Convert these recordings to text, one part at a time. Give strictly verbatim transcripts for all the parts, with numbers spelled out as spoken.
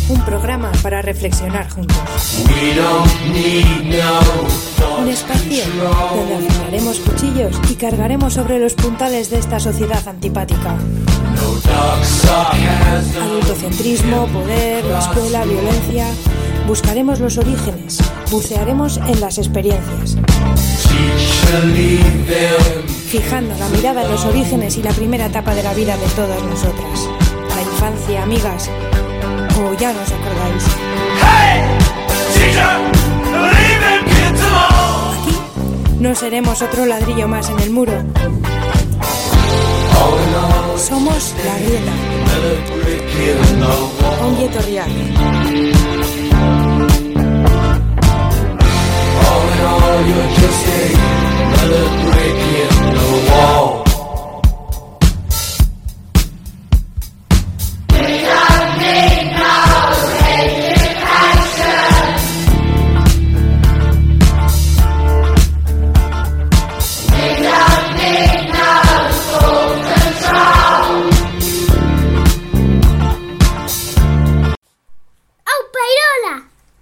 un programa para reflexionar juntos. Un espacio donde afilaremos cuchillos y cargaremos sobre los puntales de esta sociedad antipática. Adultocentrismo, poder, la escuela, violencia. Buscaremos los orígenes, bucearemos en las experiencias. Fijando la mirada en los orígenes y la primera etapa de la vida de todas nosotras. La infancia, amigas. O ya no os acordáis. Aquí no seremos otro ladrillo más en el muro. Somos La Grieta. Ongi etorriak. You're just another brick in the wall. We don't need no education. We don't need no school control. Oh, Pairola!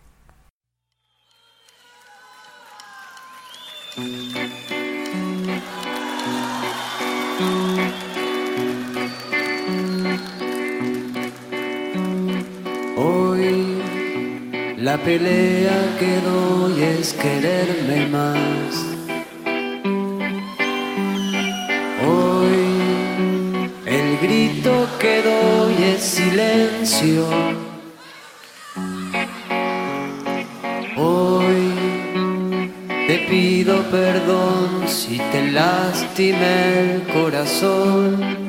Hoy la pelea que doy es quererme más. Hoy el grito que doy es silencio. Hoy te pido perdón si te lastimé el corazón.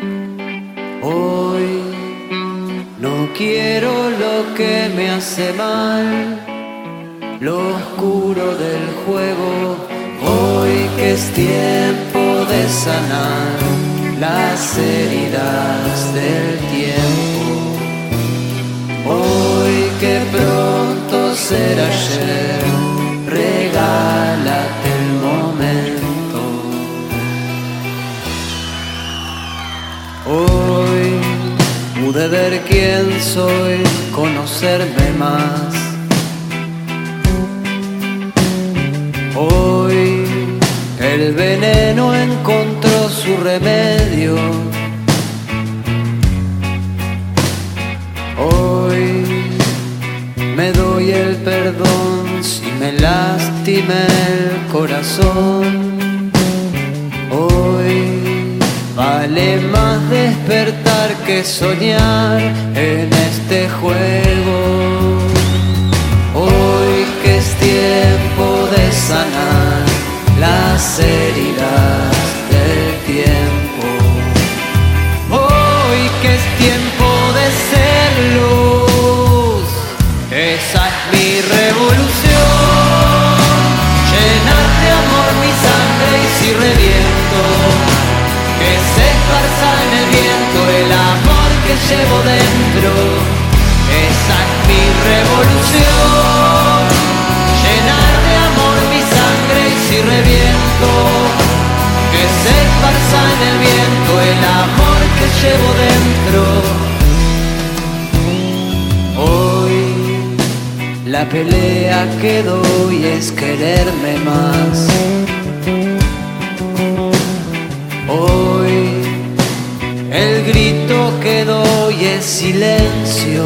Hoy no quiero lo que me hace mal, lo oscuro del juego. Hoy que es tiempo de sanar las heridas del tiempo. Hoy que pronto será ayer, regálate el momento. Hoy pude ver quién soy, conocerme más. Hoy el veneno encontró su remedio. Hoy me doy el perdón si me lastimé el corazón. Hoy vale más despertar que soñar en este juego. Hoy que es tiempo de sanar las heridas del tiempo. Hoy que es tiempo de ser luz, esa es mi revolución. Llenar de amor mi sangre y si reviento, que se esparza en el viento el amor que llevo dentro. Esa es mi revolución. Llenar de amor mi sangre y si reviento, que se esparza en el viento el amor que llevo dentro. Hoy la pelea que doy es quererme más. Hoy el grito que doy es silencio.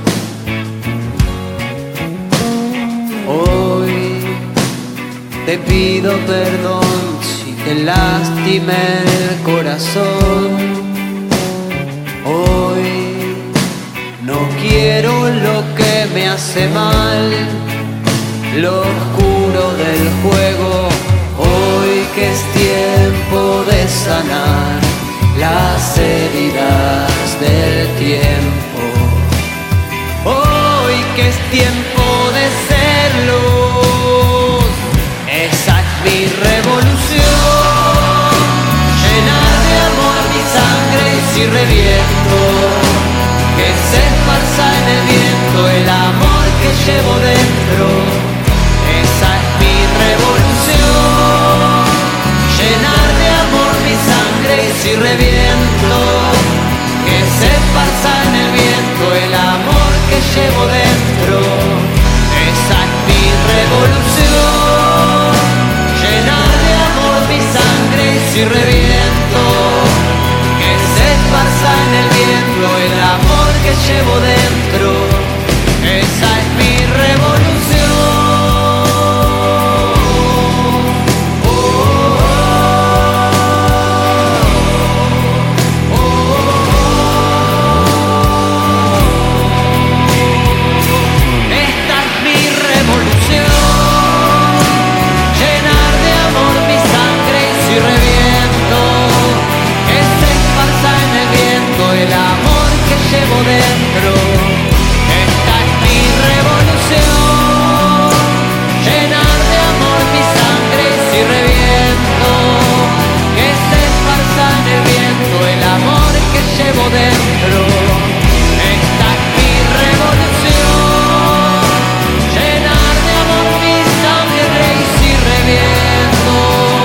Hoy te pido perdón si te lastimé el corazón. Hoy no quiero lo que me hace mal, lo oscuro del juego. Hoy que es tiempo de sanar las heridas del tiempo. Hoy que es tiempo de ser luz, esa es mi revolución. Llenar de amor mi sangre y si reviento, que se esparza en el viento el amor que llevo dentro. Esa es mi revolución. Llenar de amor mi sangre y si reviento, que se esparza en el viento el amor que llevo llevo dentro. Esa es mi revolución. Oh, oh, oh, oh. Esta es mi revolución. Llenar de amor mi sangre y si reviento, que se esparza en el viento el amor que llevo dentro. Esta es mi revolución. Llenar de amor mi sangre y si reviento, que se esparza en el viento el amor que llevo dentro. Esta es mi revolución. Llenar de amor mi sangre y si reviento.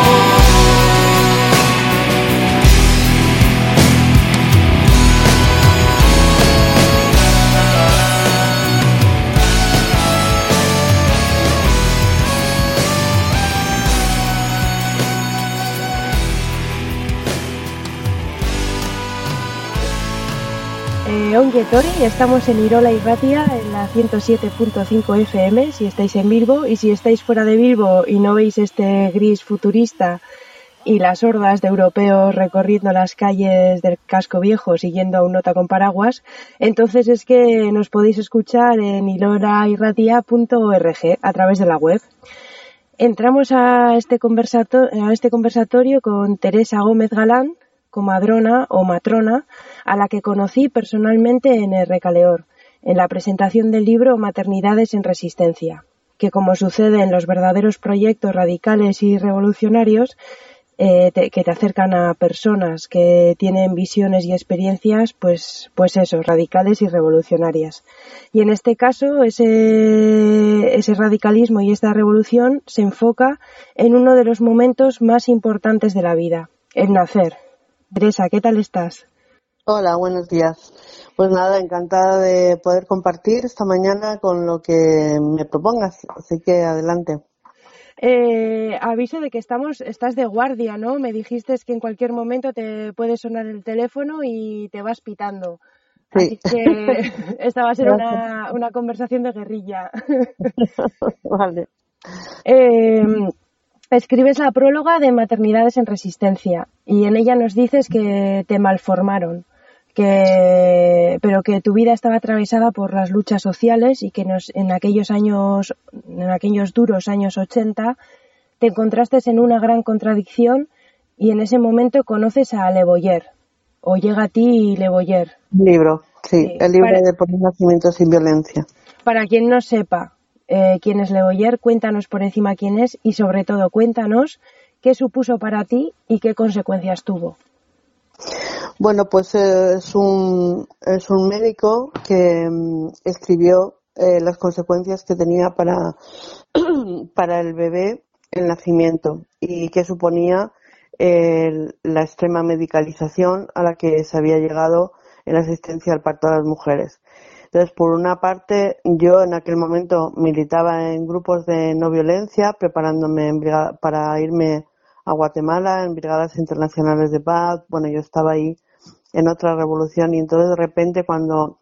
Eh, Ongi etorri, estamos en Irola Irratia, en la ciento siete punto cinco F M, si estáis en Bilbo, y si estáis fuera de Bilbo y no veis este gris futurista y las hordas de europeos recorriendo las calles del casco viejo siguiendo a un nota con paraguas, entonces es que nos podéis escuchar en irolairratia punto org a través de la web. Entramos a este, conversato- a este conversatorio con Teresa Gómez Galán, comadrona o matrona, a la que conocí personalmente en el Recaleor, en la presentación del libro Maternidades en Resistencia, que, como sucede en los verdaderos proyectos radicales y revolucionarios, eh, te, que te acercan a personas que tienen visiones y experiencias, pues, pues eso, radicales y revolucionarias. Y en este caso, ese, ese radicalismo y esta revolución se enfoca en uno de los momentos más importantes de la vida, el nacer. Teresa, ¿qué tal estás? Hola, buenos días. Pues nada, encantada de poder compartir esta mañana con lo que me propongas, así que adelante. Eh, aviso de que estamos, estás de guardia, ¿no? Me dijiste que en cualquier momento te puede sonar el teléfono y te vas pitando. Sí. Así que esta va a ser una, una conversación de guerrilla. Vale. Eh, escribes la próloga de Maternidades en Resistencia y en ella nos dices que te malformaron, que, pero que tu vida estaba atravesada por las luchas sociales y que nos, en aquellos años, en aquellos duros años ochenta, te encontraste en una gran contradicción y en ese momento conoces a Le Boyer, o llega a ti Le Boyer. Libro, sí, Sí, el libro para- de Por un nacimiento sin violencia. Para quien no sepa eh, quién es Le Boyer, cuéntanos por encima quién es y sobre todo cuéntanos qué supuso para ti y qué consecuencias tuvo. Bueno, pues eh, es un es un médico que mm, escribió eh, las consecuencias que tenía para para el bebé el nacimiento y que suponía eh, la extrema medicalización a la que se había llegado en la asistencia al parto a las mujeres. Entonces, por una parte, yo en aquel momento militaba en grupos de no violencia, preparándome en brigada, para irme a Guatemala en brigadas internacionales de paz. Bueno, yo estaba ahí en otra revolución y entonces de repente cuando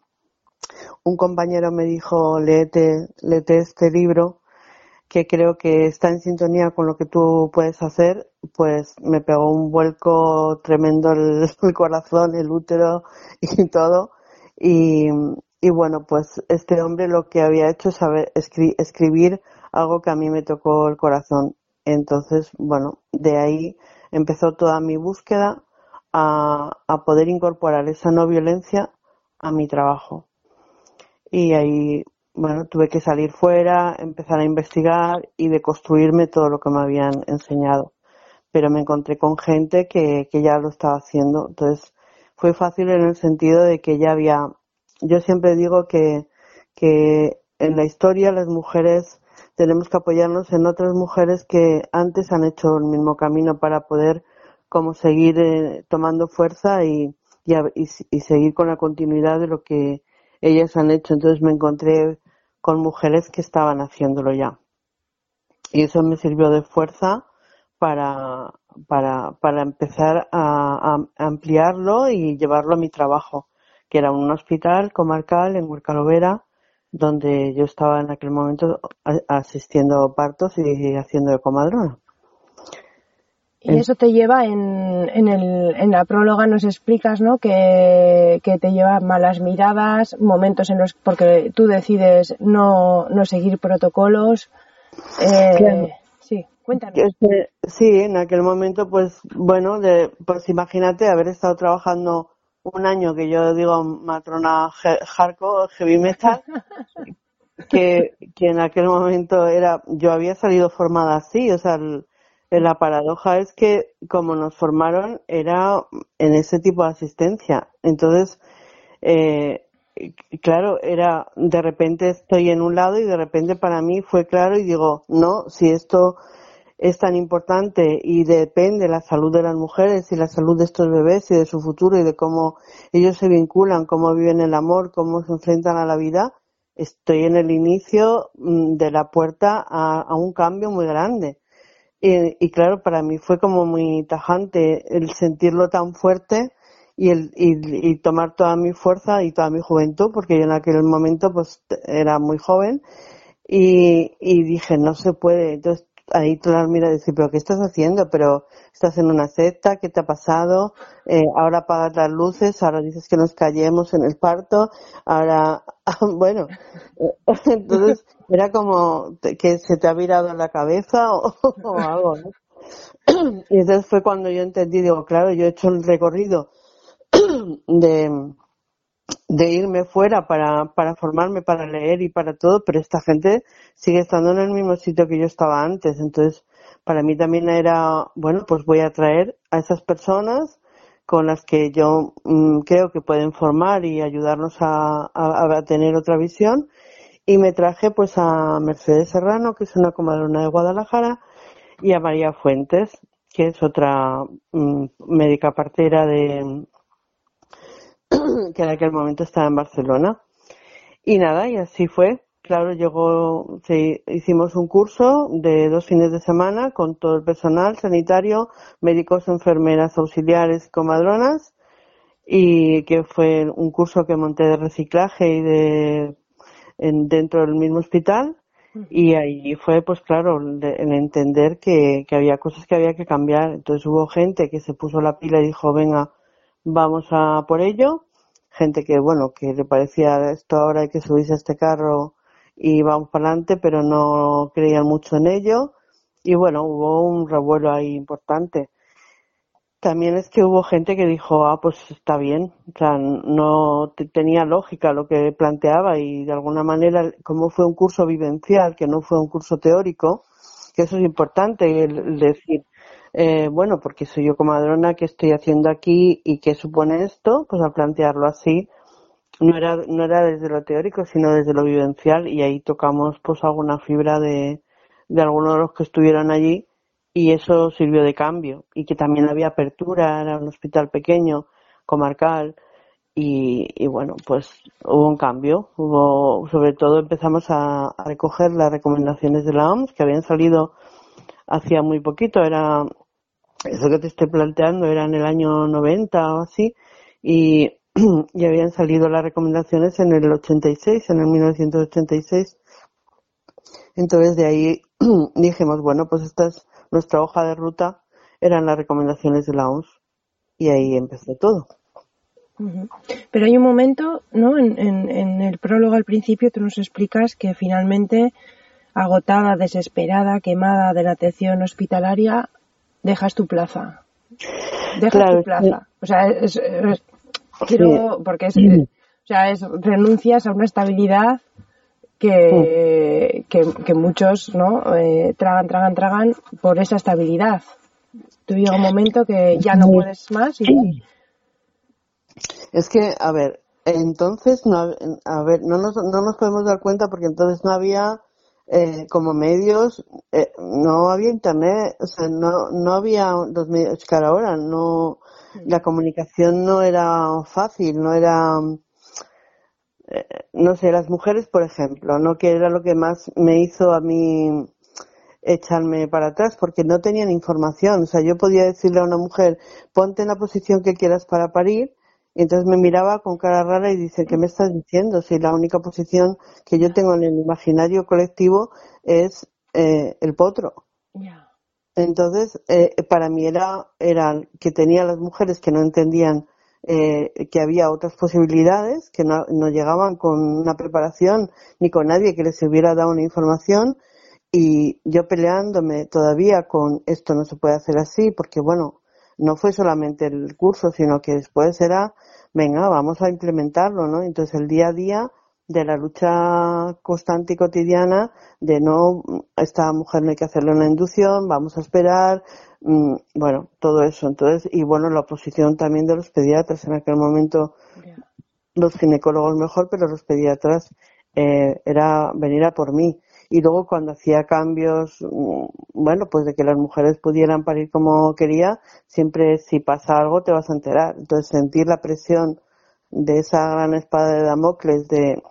un compañero me dijo, léete, léete este libro, que creo que está en sintonía con lo que tú puedes hacer, pues me pegó un vuelco tremendo el, el corazón, el útero y todo. Y, y bueno, pues este hombre lo que había hecho es saber escri- escribir algo que a mí me tocó el corazón. Entonces, bueno, de ahí empezó toda mi búsqueda a, a poder incorporar esa no violencia a mi trabajo. Y ahí, bueno, tuve que salir fuera, empezar a investigar y deconstruirme todo lo que me habían enseñado. Pero me encontré con gente que, que ya lo estaba haciendo. Entonces, fue fácil en el sentido de que ya había... Yo siempre digo que, que en la historia las mujeres tenemos que apoyarnos en otras mujeres que antes han hecho el mismo camino para poder como seguir eh, tomando fuerza y, y, y, y seguir con la continuidad de lo que ellas han hecho. Entonces me encontré con mujeres que estaban haciéndolo ya. Y eso me sirvió de fuerza para, para, para empezar a, a ampliarlo y llevarlo a mi trabajo, que era un hospital comarcal en Huercalovera, donde yo estaba en aquel momento a- asistiendo a partos y haciendo de comadrona. Y eso te lleva en, en, el, en la próloga nos explicas, ¿no? Que, que te lleva malas miradas, momentos en los porque tú decides no, no seguir protocolos. Eh, Claro. sí, cuéntanos. Que este- sí, en aquel momento, pues bueno, de, pues imagínate haber estado trabajando un año, que yo digo matrona he- hardcore, heavy metal, que, que en aquel momento era, yo había salido formada así, o sea, el- la paradoja es que como nos formaron era en ese tipo de asistencia. Entonces, eh, claro, era de repente estoy en un lado y de repente para mí fue claro y digo, no, si esto es tan importante y depende la salud de las mujeres y la salud de estos bebés y de su futuro y de cómo ellos se vinculan, cómo viven el amor, cómo se enfrentan a la vida, estoy en el inicio mm, de la puerta a, a un cambio muy grande. Y, y claro, para mí fue como muy tajante el sentirlo tan fuerte y, el, y, y tomar toda mi fuerza y toda mi juventud, porque yo en aquel momento pues era muy joven y, y dije, no se puede. Entonces ahí tú las miras y dices, pero ¿qué estás haciendo? Pero estás en una secta, ¿qué te ha pasado? Eh, ahora apagas las luces, ahora dices que nos callemos en el parto, ahora, bueno, entonces era como te- que se te ha virado la cabeza o, o algo, ¿no? Y entonces fue cuando yo entendí, digo, claro, yo he hecho el recorrido de de irme fuera para, para formarme, para leer y para todo, pero esta gente sigue estando en el mismo sitio que yo estaba antes. Entonces, para mí también era, bueno, pues voy a traer a esas personas con las que yo mm, creo que pueden formar y ayudarnos a, a, a tener otra visión. Y me traje pues a Mercedes Serrano, que es una comadrona de Guadalajara, y a María Fuentes, que es otra mm, médica partera de que en aquel momento estaba en Barcelona. Y nada, y así fue. Claro, llegó, sí, hicimos un curso de dos fines de semana con todo el personal sanitario, médicos, enfermeras, auxiliares, comadronas, y que fue un curso que monté de reciclaje y de en, dentro del mismo hospital. Y ahí fue, pues claro, de- el entender que, que había cosas que había que cambiar. Entonces hubo gente que se puso la pila y dijo, venga, vamos a por ello. Gente que, bueno, que le parecía esto ahora hay que subirse a este carro y vamos para adelante, pero no creían mucho en ello. Y bueno, hubo un revuelo ahí importante. También es que hubo gente que dijo, ah, pues está bien, o sea, no te- tenía lógica lo que planteaba y de alguna manera, como fue un curso vivencial, que no fue un curso teórico, que eso es importante, el, el decir, eh, bueno, porque soy yo comadrona, ¿qué estoy haciendo aquí y qué supone esto? Pues al plantearlo así, no era, no era desde lo teórico, sino desde lo vivencial y ahí tocamos pues alguna fibra de, de algunos de los que estuvieron allí y eso sirvió de cambio y que también había apertura, era un hospital pequeño, comarcal y, y bueno, pues hubo un cambio, hubo, sobre todo empezamos a, a recoger las recomendaciones de la O M S que habían salido hacía muy poquito, era eso que te estoy planteando era en el año noventa o así y, y habían salido las recomendaciones en el ochenta y seis, en el mil novecientos ochenta y seis. Entonces de ahí dijimos, bueno, pues esta es nuestra hoja de ruta, eran las recomendaciones de la O M S y ahí empezó todo. Ujú. Pero hay un momento, ¿no? En, en, en el prólogo al principio tú nos explicas que finalmente, agotada, desesperada, quemada de la atención hospitalaria, dejas tu plaza. Dejas Claro, tu es que- plaza. O sea, es, es- sí. quiero, porque es, eh, o sea, es, renuncias a una estabilidad que, que, que muchos, ¿no? Eh, tragan, tragan, tragan por esa estabilidad. Tú llega un momento que ya no puedes más y, Es que, a ver, entonces, no, hab- a ver, no nos, no nos podemos dar cuenta porque entonces no había, eh, como medios, eh, no había internet, o sea, no, no había los medios que ahora, no, la comunicación no era fácil, no era, eh, no sé, las mujeres, por ejemplo, ¿no? Que era lo que más me hizo a mí echarme para atrás porque no tenían información. O sea, yo podía decirle a una mujer, ponte en la posición que quieras para parir Y entonces me miraba con cara rara y dice, ¿qué me estás diciendo? Si la única posición que yo tengo en el imaginario colectivo es eh, el potro. Ya. Entonces, eh, para mí era, era que tenía las mujeres que no entendían eh, que había otras posibilidades, que no, no llegaban con una preparación ni con nadie que les hubiera dado una información, y yo peleándome todavía con esto no se puede hacer así, porque bueno, no fue solamente el curso, sino que después era, venga, vamos a implementarlo, ¿no? Entonces el día a día de la lucha constante y cotidiana de no, esta mujer no hay que hacerle una inducción, vamos a esperar, mmm, bueno, todo eso. Entonces, y bueno, la oposición también de los pediatras en aquel momento, Ya. los ginecólogos mejor, pero los pediatras eh, era venir a por mí. Y luego cuando hacía cambios, mmm, bueno, pues de que las mujeres pudieran parir como quería, siempre si pasa algo te vas a enterar. Entonces sentir la presión de esa gran espada de Damocles de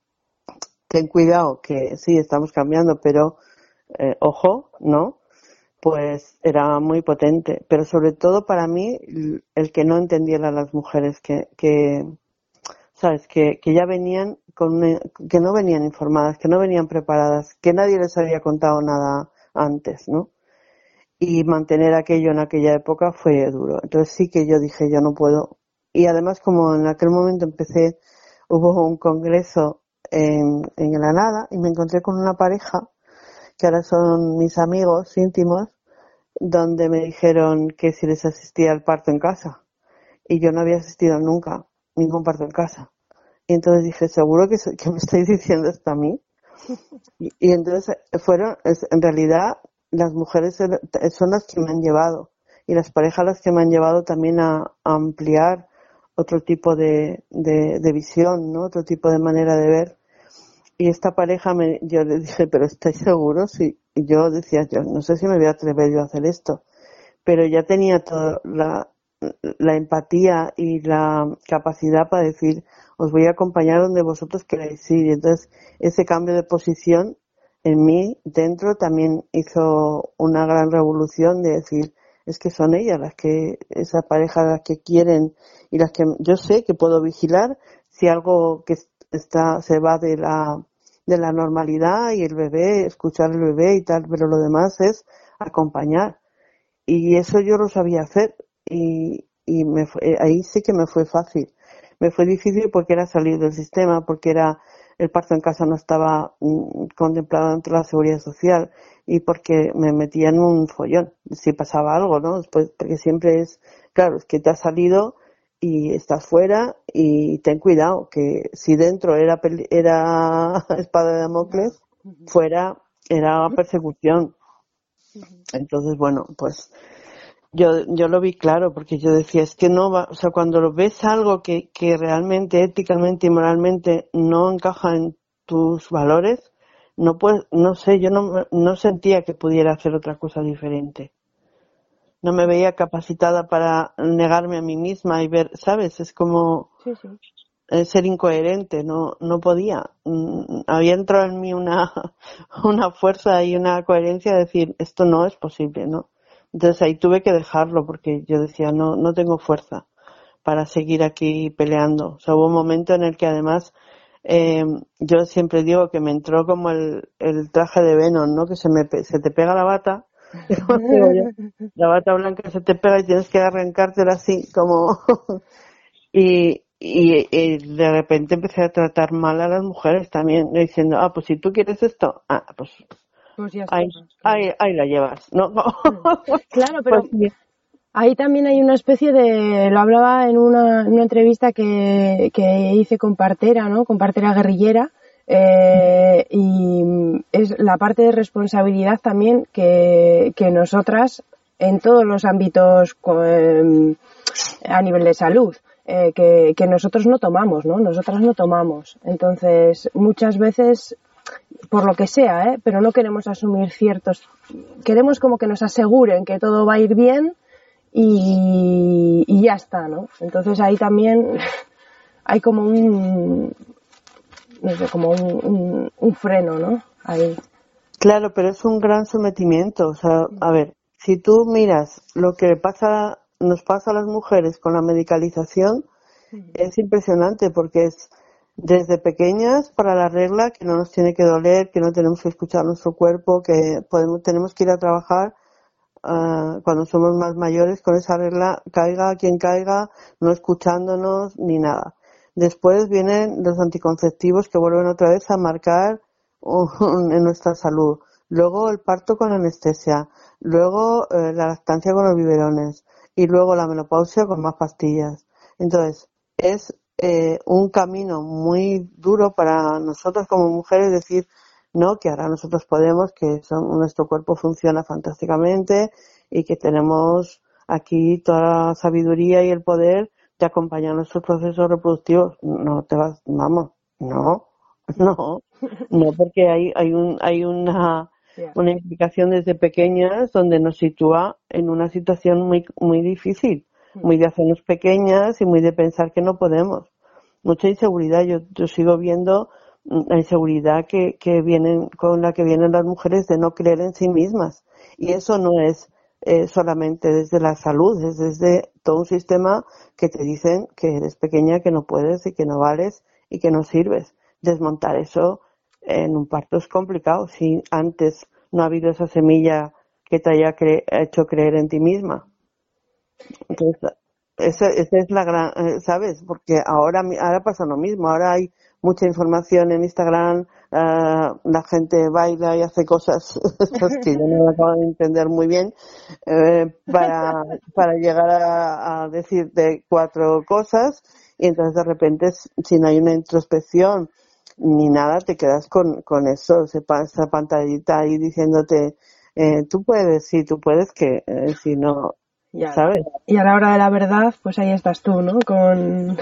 ten cuidado que sí estamos cambiando, pero eh, ojo, ¿no? Pues era muy potente, pero sobre todo para mí el que no entendieran a las mujeres que, que sabes, que, que ya venían con una, que no venían informadas, que no venían preparadas, que nadie les había contado nada antes, ¿no? Y mantener aquello en aquella época fue duro. Entonces sí que yo dije, yo no puedo. Y además como en aquel momento empecé, hubo un congreso en, en Granada y me encontré con una pareja que ahora son mis amigos íntimos, donde me dijeron que si les asistía al parto en casa. Y yo no había asistido nunca ningún parto en casa. Y entonces dije, ¿seguro que, que me estáis diciendo esto a mí? Y, y entonces fueron, es, en realidad, las mujeres son las que me han llevado. Y las parejas las que me han llevado también a, a ampliar otro tipo de, de, de visión, ¿no? Otro tipo de manera de ver. Y esta pareja, me, yo le dije, ¿pero estáis seguros? Y, y yo decía, yo no sé si me voy a atrever yo a hacer esto. Pero ya tenía toda la, la empatía y la capacidad para decir, os voy a acompañar donde vosotros queráis ir. Y entonces, ese cambio de posición en mí, dentro, también hizo una gran revolución de decir, es que son ellas las que, esa pareja las que quieren y las que yo sé que puedo vigilar si algo que está se va de la de la normalidad y el bebé, escuchar el bebé y tal, pero lo demás es acompañar. Y eso yo lo sabía hacer y, y me fue, ahí sí que me fue fácil. Me fue difícil porque era salir del sistema, porque era el parto en casa no estaba mm, contemplado dentro de la seguridad social y porque me metía en un follón si pasaba algo, ¿no? Después, porque siempre es, claro, es que te has salido y estás fuera y ten cuidado que si dentro era era espada de Damocles, fuera era persecución. Entonces, bueno, pues yo yo lo vi claro porque yo decía, es que no va, o sea, cuando lo ves algo que, que realmente éticamente y moralmente no encaja en tus valores, no puedes, no sé, yo no, no sentía que pudiera hacer otra cosa diferente. No me veía capacitada para negarme a mí misma y ver, ¿sabes? Es como Sí, sí. eh, ser incoherente, no no podía. Mm, había entrado en mí una una fuerza y una coherencia de decir, esto no es posible, ¿no? Entonces ahí tuve que dejarlo porque yo decía, no no tengo fuerza para seguir aquí peleando. O sea, hubo un momento en el que además eh, yo siempre digo que me entró como el, el traje de Venom, ¿no? Que se me pe- se te pega la bata. Y como digo yo, la bata blanca se te pega y tienes que arrancártela así como y, y, y de repente empecé a tratar mal a las mujeres también, diciendo, ah, pues si tú quieres esto, ah, pues Pues ya está. ahí, Claro, ahí, ahí la llevas, ¿no? claro, Pues pero sí. ahí también hay una especie de, lo hablaba en una, en una entrevista que, que hice con partera, ¿no? Con partera guerrillera, eh, y es la parte de responsabilidad también que, que nosotras, en todos los ámbitos eh, a nivel de salud, eh, que, que nosotros no tomamos, ¿no? Nosotras no tomamos. Entonces, muchas veces, por lo que sea, ¿eh? Pero no queremos asumir ciertos, queremos como que nos aseguren que todo va a ir bien y, y ya está, ¿no? Entonces ahí también hay como un, no sé, como un, un, un freno, ¿no? Ahí. Claro, pero es un gran sometimiento. O sea, a ver, si tú miras lo que pasa, nos pasa a las mujeres con la medicalización, es impresionante porque es desde pequeñas para la regla, que no nos tiene que doler, que no tenemos que escuchar nuestro cuerpo, que podemos, tenemos que ir a trabajar uh, cuando somos más mayores con esa regla, caiga quien caiga, no escuchándonos ni nada. Después vienen los anticonceptivos que vuelven otra vez a marcar un, en nuestra salud. Luego el parto con anestesia, luego eh, la lactancia con los biberones y luego la menopausia con más pastillas. Entonces, es Eh, un camino muy duro para nosotros como mujeres decir no, que ahora nosotros podemos, que son, nuestro cuerpo funciona fantásticamente y que tenemos aquí toda la sabiduría y el poder de acompañar nuestros procesos reproductivos. No te vas, vamos, no, no, no, porque hay, hay un, hay una, Yeah. una implicación desde pequeñas donde nos sitúa en una situación muy, muy difícil, muy de hacernos pequeñas y muy de pensar que no podemos. Mucha inseguridad. Yo, yo sigo viendo la inseguridad que, que vienen, con la que vienen las mujeres de no creer en sí mismas. Y eso no es eh, solamente desde la salud, es desde todo un sistema que te dicen que eres pequeña, que no puedes y que no vales y que no sirves. Desmontar eso en un parto es complicado si antes no ha habido esa semilla que te haya cre- hecho creer en ti misma. Entonces, esa, esa es la gran, eh, ¿sabes? Porque ahora, ahora pasa lo mismo, ahora hay mucha información en Instagram, uh, la gente baila y hace cosas estas que yo no acabo de entender muy bien, eh, para, para llegar a, a decirte cuatro cosas y entonces de repente si no hay una introspección ni nada te quedas con, con eso, esa pantallita ahí diciéndote eh, tú puedes, sí, tú puedes que eh, si no, Ya. ¿sabes? Y a la hora de la verdad, pues ahí estás tú, ¿no? Con,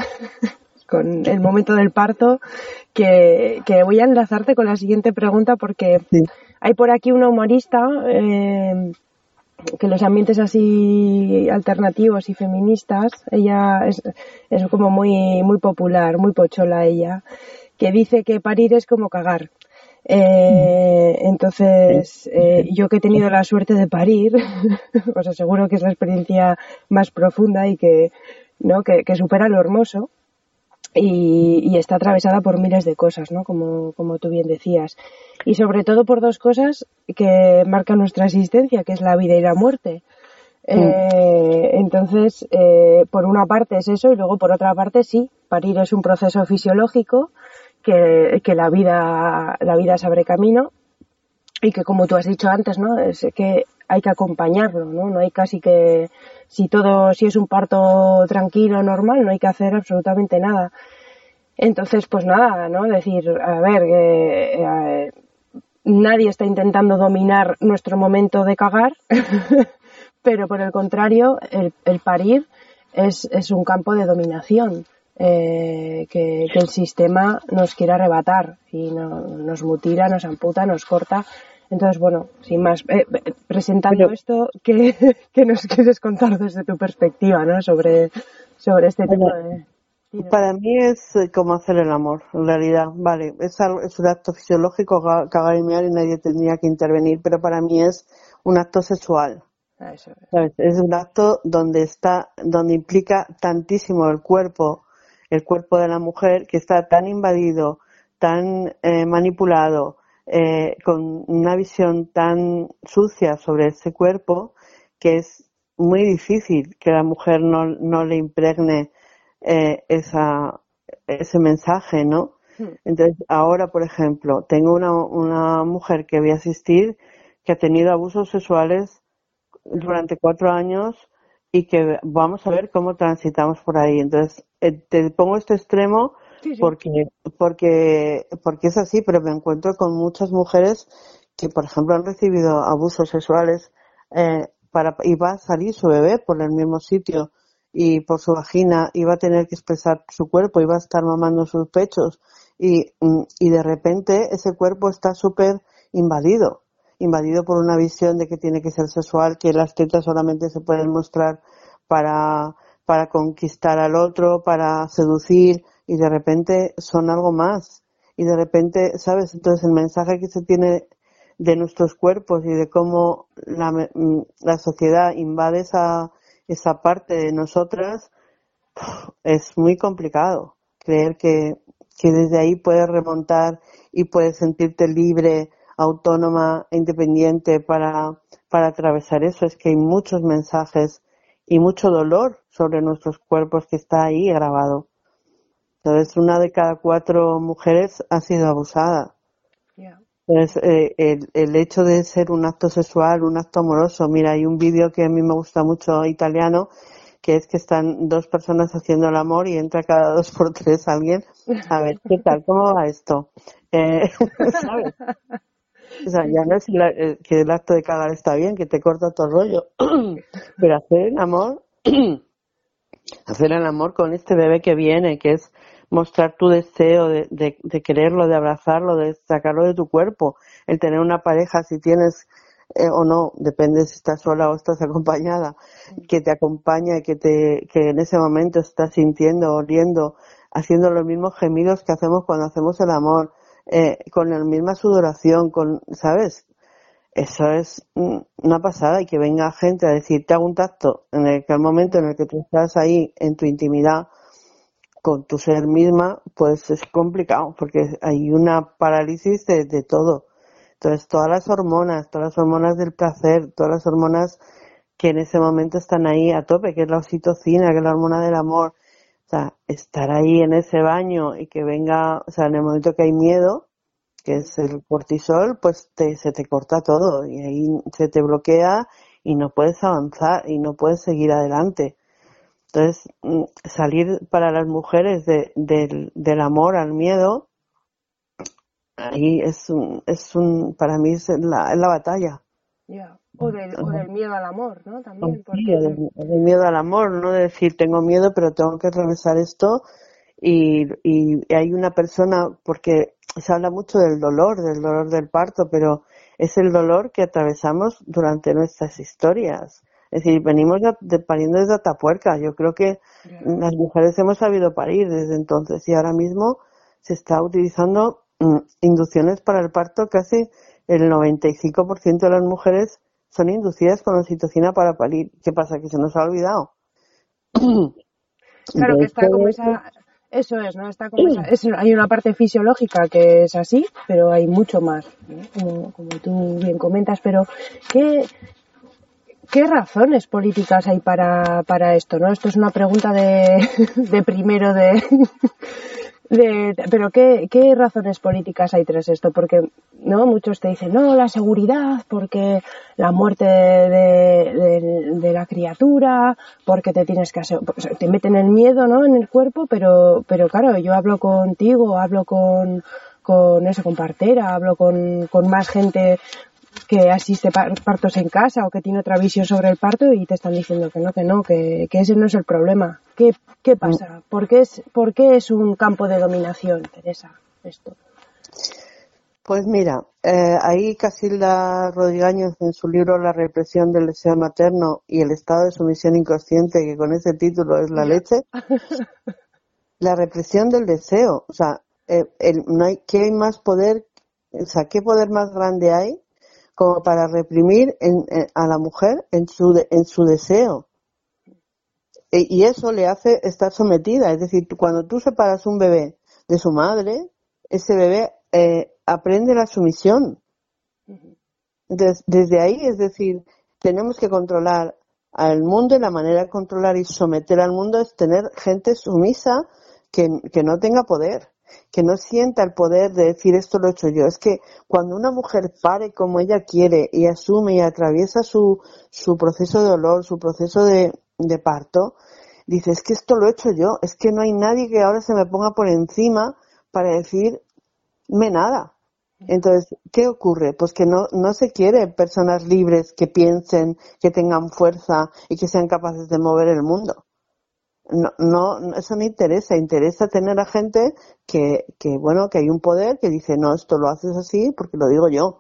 con el momento del parto, que, que voy a enlazarte con la siguiente pregunta porque Sí. hay por aquí una humorista eh, que los ambientes así alternativos y feministas, ella es, es como muy, muy popular, muy pochola ella, que dice que parir es como cagar. Eh, entonces, eh, yo que he tenido la suerte de parir, os aseguro que es la experiencia más profunda y que, ¿no? que, que supera lo hermoso y, y está atravesada por miles de cosas, ¿no? Como, como tú bien decías. Y sobre todo por dos cosas que marcan nuestra existencia, que es la vida y la muerte. Eh, entonces, eh, por una parte es eso y luego por otra parte sí, parir es un proceso fisiológico que, que la vida, la vida se abre camino y que como tú has dicho antes, ¿no? Es que hay que acompañarlo, ¿no? No hay casi que, si todo, si es un parto tranquilo, normal, no hay que hacer absolutamente nada. Entonces, pues nada, ¿no? Decir, a ver, eh, eh, nadie está intentando dominar nuestro momento de cagar, pero por el contrario, el, el parir es, es un campo de dominación. Eh, que, que el sistema nos quiere arrebatar y no, nos mutila, nos amputa, nos corta. Entonces, bueno, sin más, eh, presentando Pero, esto, ¿qué, ¿qué nos quieres contar desde tu perspectiva, ¿no? sobre, sobre este bueno, tipo de... para mí es eh, como hacer el amor, en realidad. Vale, es, algo, es un acto fisiológico, ca- cagar y mear y nadie tendría que intervenir, pero para mí es un acto sexual. Ah, eso es. ¿Sabes? Es un acto donde está, donde implica tantísimo el cuerpo, el cuerpo de la mujer, que está tan invadido, tan eh, manipulado, eh, con una visión tan sucia sobre ese cuerpo, que es muy difícil que la mujer no, no le impregne eh, esa, ese mensaje, ¿no? Hmm. Entonces, ahora, por ejemplo, tengo una, una mujer que voy a asistir que ha tenido abusos sexuales durante cuatro años y que vamos a ver cómo transitamos por ahí. Entonces, eh, te pongo este extremo Sí, sí. porque, porque, porque es así, pero me encuentro con muchas mujeres que, por ejemplo, han recibido abusos sexuales eh, para, y va a salir su bebé por el mismo sitio y por su vagina y va a tener que expresar su cuerpo y va a estar mamando sus pechos y, y de repente ese cuerpo está súper invadido invadido por una visión de que tiene que ser sexual, que las tetas solamente se pueden mostrar para, para conquistar al otro, para seducir, y de repente son algo más. Y de repente, ¿sabes? Entonces el mensaje que se tiene de nuestros cuerpos y de cómo la, la sociedad invade esa, esa parte de nosotras es muy complicado creer que, que desde ahí puedes remontar y puedes sentirte libre, autónoma, independiente para, para atravesar eso. Es que hay muchos mensajes y mucho dolor sobre nuestros cuerpos que está ahí grabado. Entonces, una de cada cuatro mujeres ha sido abusada. Yeah. Entonces, eh, el, el hecho de ser un acto sexual, un acto amoroso, mira, hay un vídeo que a mí me gusta mucho italiano, que es que están dos personas haciendo el amor y entra cada dos por tres alguien a ver qué tal, cómo va esto. Eh, ¿sabes? O sea, ya no es la- eh, que el acto de cagar está bien, que te corta todo el rollo, pero hacer el amor, hacer el amor con este bebé que viene, que es mostrar tu deseo de, de, de quererlo, de abrazarlo, de sacarlo de tu cuerpo, el tener una pareja, si tienes eh, o no, depende si estás sola o estás acompañada, que te acompaña y que te, que en ese momento estás sintiendo, oliendo, haciendo los mismos gemidos que hacemos cuando hacemos el amor, eh, con la misma sudoración, con, ¿sabes? Eso es mm, una pasada, y que venga gente a decirte hago un tacto en el que al momento en el que tú estás ahí en tu intimidad con tu ser misma, pues es complicado porque hay una parálisis de, de todo. Entonces, todas las hormonas, todas las hormonas del placer, todas las hormonas que en ese momento están ahí a tope, que es la oxitocina, que es la hormona del amor, o sea, estar ahí en ese baño y que venga, o sea, en el momento que hay miedo, que es el cortisol, pues te, se te corta todo y ahí se te bloquea y no puedes avanzar y no puedes seguir adelante. Entonces, mm, salir para las mujeres de, del, del amor al miedo, ahí es un, es un, para mí es la, es la batalla. Yeah. O, del, o del miedo al amor, ¿no? También, Sí, porque... el, el miedo al amor, no de decir tengo miedo, pero tengo que atravesar esto. Y, y hay una persona, porque se habla mucho del dolor, del dolor del parto, pero es el dolor que atravesamos durante nuestras historias. Es decir, venimos de, de pariendo desde Atapuerca. Yo creo que Yeah. las mujeres hemos sabido parir desde entonces, y ahora mismo se está utilizando mm, inducciones para el parto. Casi el noventa y cinco por ciento de las mujeres son inducidas con oxitocina para parir. ¿Qué pasa? Que se nos ha olvidado. Claro que Entonces, está todo como esto- esa... Eso es, ¿no? Está como esa... es- hay una parte fisiológica que es así, pero hay mucho más, ¿no? Como, como tú bien comentas. Pero, ¿qué, qué razones políticas hay para, para esto, ¿no? Esto es una pregunta de, de primero de... de pero ¿qué, ¿qué razones políticas hay tras esto? Porque, ¿no? Muchos te dicen, no, la seguridad, porque la muerte de, de, de la criatura, porque te tienes que hacer, pues, te meten el miedo, ¿no? En el cuerpo, pero, pero claro, yo hablo contigo, hablo con, con eso, con partera, hablo con, con más gente que asiste par- partos en casa o que tiene otra visión sobre el parto y te están diciendo que no, que no, que, que ese no es el problema. ¿Qué, qué pasa? ¿Por qué es, por qué es un campo de dominación, Teresa, esto? Pues mira, eh, ahí Casilda Rodríguez, en su libro La represión del deseo materno y el estado de sumisión inconsciente, que con ese título es la Ya. leche, la represión del deseo, o sea, eh, el, no hay, ¿qué hay más poder, o sea, qué poder más grande hay como para reprimir en, en- a la mujer en su, de- en su deseo? E- y eso le hace estar sometida, es decir, tú- cuando tú separas un bebé de su madre, ese bebé eh, aprende la sumisión. Entonces, desde ahí, es decir, tenemos que controlar al mundo, y la manera de controlar y someter al mundo es tener gente sumisa que, que no tenga poder, que no sienta el poder de decir esto lo he hecho yo. Es que cuando una mujer pare como ella quiere y asume y atraviesa su, su proceso de dolor, su proceso de, de parto, dice, es que esto lo he hecho yo, es que no hay nadie que ahora se me ponga por encima para decirme nada. Entonces, ¿qué ocurre? Pues que no, no se quiere personas libres que piensen, que tengan fuerza y que sean capaces de mover el mundo. No, no, eso no interesa, interesa tener a gente que, que, bueno, que hay un poder que dice, no, esto lo haces así porque lo digo yo.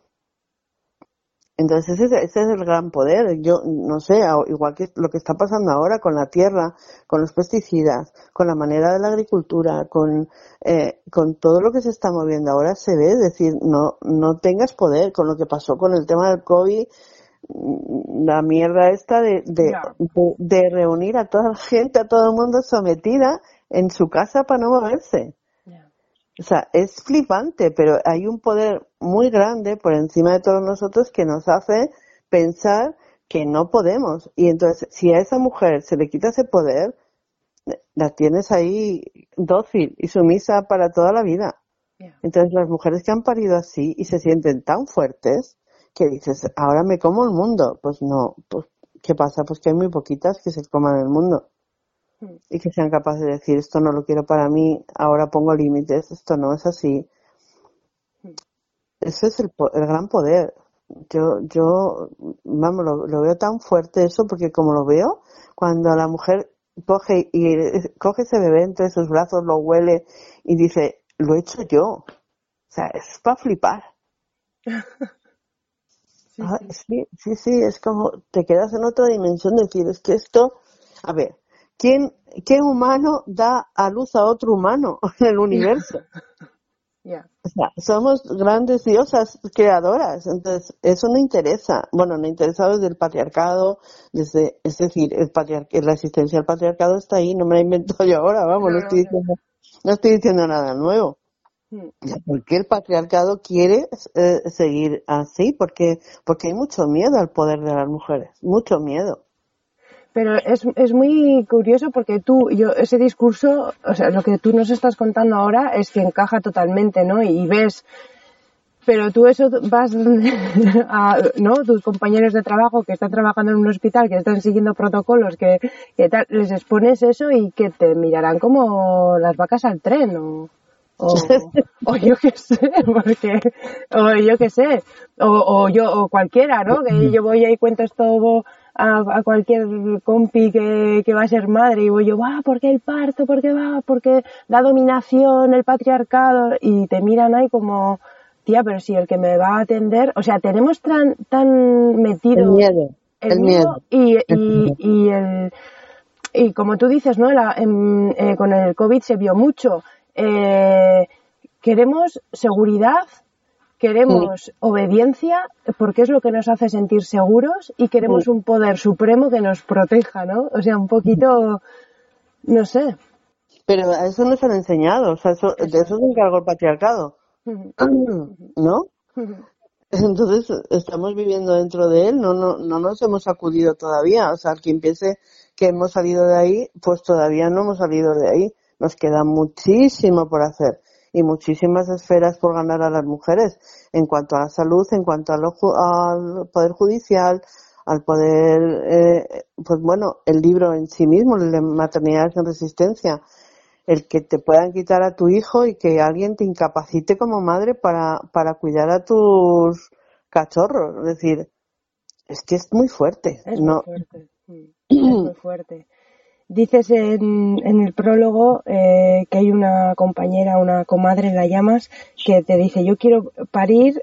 Entonces ese, ese es el gran poder. Yo no sé, a- igual que lo que está pasando ahora con la tierra, con los pesticidas, con la manera de la agricultura, con eh, con todo lo que se está moviendo ahora, se ve, es decir, no no tengas poder. Con lo que pasó con el tema del COVID, la mierda esta de, de, Ya. de, de reunir a toda la gente, a todo el mundo sometida en su casa para no moverse. Ya. O sea, es flipante, pero hay un poder muy grande por encima de todos nosotros que nos hace pensar que no podemos. Y entonces, si a esa mujer se le quita ese poder, la tienes ahí dócil y sumisa para toda la vida. Ya. Entonces, las mujeres que han parido así y se sienten tan fuertes que dices, ahora me como el mundo. Pues no, pues ¿qué pasa? Pues que hay muy poquitas que se coman el mundo Mm. y que sean capaces de decir, esto no lo quiero para mí, ahora pongo límites, esto no es así. Ese es el, po- el gran poder. Yo, yo, vamos, lo, lo veo tan fuerte eso, porque como lo veo, cuando la mujer coge y eh, coge ese bebé entre sus brazos, lo huele y dice, lo he hecho yo. O sea, es para flipar. Sí, Ah, sí. sí, sí, sí, es como te quedas en otra dimensión, decir, es que esto, a ver, ¿quién, qué humano da a luz a otro humano en el universo? Ya. O sea, somos grandes diosas creadoras, entonces eso no interesa. Bueno, no interesa desde el patriarcado, desde, es decir, el patriar- la existencia del patriarcado está ahí, no me la invento yo ahora, vamos, no No, no, estoy no. diciendo, no estoy diciendo nada nuevo. Mm. ¿Por qué el patriarcado quiere eh, seguir así? Porque, porque hay mucho miedo al poder de las mujeres, mucho miedo. Pero es, es muy curioso porque tú, yo, ese discurso, o sea, lo que tú nos estás contando ahora es que encaja totalmente, ¿no? Y ves, pero tú eso vas a, ¿no? Tus compañeros de trabajo que están trabajando en un hospital, que están siguiendo protocolos, que, que tal, les expones eso y que te mirarán como las vacas al tren, o, o, o yo qué sé, porque, o yo qué sé, o, o yo, o cualquiera, ¿no? Que yo voy ahí y cuento esto a, a cualquier compi que, que va a ser madre y voy yo, va, ¿por qué el parto? ¿Por qué va? ¿Por qué la dominación, el patriarcado? Y te miran ahí como, tía, pero si el que me va a atender, o sea, tenemos tan, tan El metido miedo, el el miedo miedo. y, el y, miedo. y el, y como tú dices, ¿no? La, en, eh, con el COVID se vio mucho. Eh, queremos seguridad, queremos obediencia, porque es lo que nos hace sentir seguros, y queremos un poder supremo que nos proteja, ¿no? O sea, un poquito, no sé. Pero a eso nos han enseñado, o sea, eso, de Eso eso es. se encargó el patriarcado, Ujú, ¿no? ujú. Entonces, estamos viviendo dentro de él, no, no, no nos hemos sacudido todavía. O sea, quien piense que hemos salido de ahí, pues todavía no hemos salido de ahí. Nos queda muchísimo por hacer y muchísimas esferas por ganar a las mujeres en cuanto a la salud, en cuanto a lo ju- al poder judicial, al poder, eh, pues bueno, el libro en sí mismo, el de Maternidades en Resistencia, el que te puedan quitar a tu hijo y que alguien te incapacite como madre para, para cuidar a tus cachorros. Es decir, es que es muy fuerte. Es muy No, fuerte. Mm. Es muy fuerte. Dices en, en el prólogo eh, que hay una compañera, una comadre, la llamas, que te dice, yo quiero parir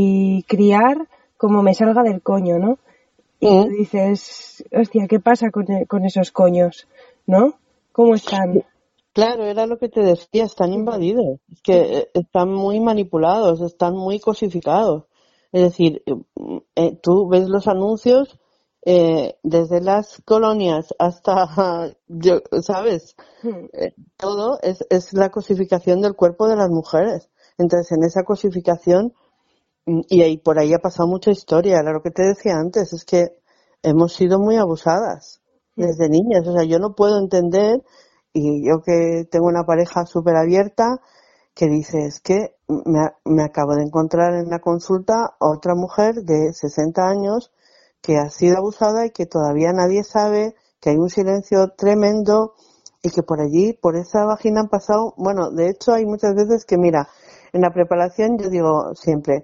y criar como me salga del coño, ¿no? Y tú Mm. dices, hostia, ¿qué pasa con, e- con esos coños? ¿No? ¿Cómo están? Claro, era lo que te decía, están Ujú, invadidos, es que eh, están muy manipulados, están muy cosificados. Es decir, eh, eh, tú ves los anuncios eh, desde las colonias hasta, yo, ¿sabes? ujú, Eh, todo es, es la cosificación del cuerpo de las mujeres. Entonces, en esa cosificación, mm, y ahí por ahí ha pasado mucha historia, era lo que te decía antes, es que hemos sido muy abusadas ujú. desde niñas. O sea, yo no puedo entender, y yo que tengo una pareja súper abierta, que dice, es que me, a- me acabo de encontrar en la consulta a otra mujer de sesenta años que ha sido abusada y que todavía nadie sabe, que hay un silencio tremendo y que por allí, por esa vagina han pasado, bueno, de hecho hay muchas veces que, mira, en la preparación yo digo siempre,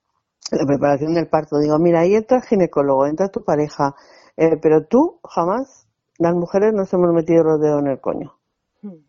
en la preparación del parto, digo, mira, ahí entra el ginecólogo, entra tu pareja, eh, pero tú jamás, las mujeres nos hemos metido los dedos en el coño. Ujú,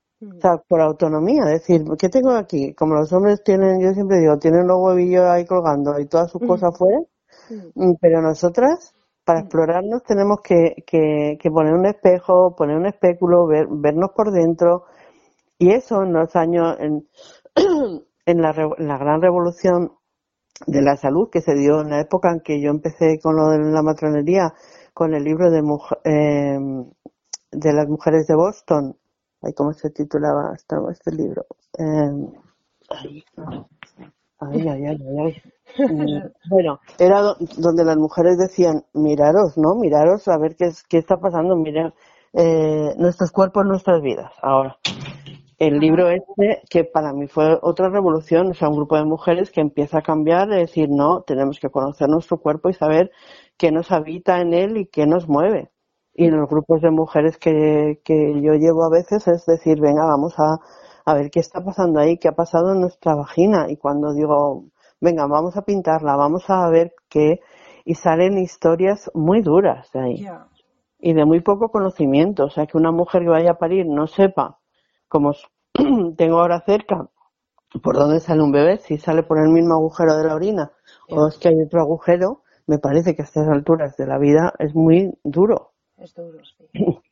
O ujú, sea, por autonomía, es decir, ¿qué tengo aquí? Como los hombres tienen, yo siempre digo, tienen los huevillos ahí colgando y todas sus cosas ujú, fuera, ujú, mm, pero nosotras, para ujú. explorarnos, tenemos que, que, que poner un espejo, poner un espéculo, ver, vernos por dentro, y eso en los años, en, en, la, re- en la gran revolución de la salud que se dio en la época en que yo empecé con lo de la matronería, con el libro de, muj- eh, de las mujeres de Boston. Ay, ¿cómo se titulaba este, este libro? Eh, ay, ay, ay, ay, ay, ay. Mm, Bueno, era do- donde las mujeres decían, miraros, ¿no? Miraros a ver qué, es- qué está pasando, mirar eh, nuestros cuerpos, nuestras vidas. Ahora, el libro este, que para mí fue otra revolución, o sea, un grupo de mujeres que empieza a cambiar, de decir, no, tenemos que conocer nuestro cuerpo y saber qué nos habita en él y qué nos mueve. Y los grupos de mujeres que, que yo llevo a veces es decir, venga, vamos a, a ver qué está pasando ahí, qué ha pasado en nuestra vagina. Y cuando digo, venga, vamos a pintarla, vamos a ver qué, y salen historias muy duras de ahí Ya. y de muy poco conocimiento. O sea, que una mujer que vaya a parir no sepa, como s- tengo ahora cerca, por dónde sale un bebé, si sale por el mismo agujero de la orina o Ya. es que hay otro agujero, me parece que a estas alturas de la vida es muy duro. Es duro, sí.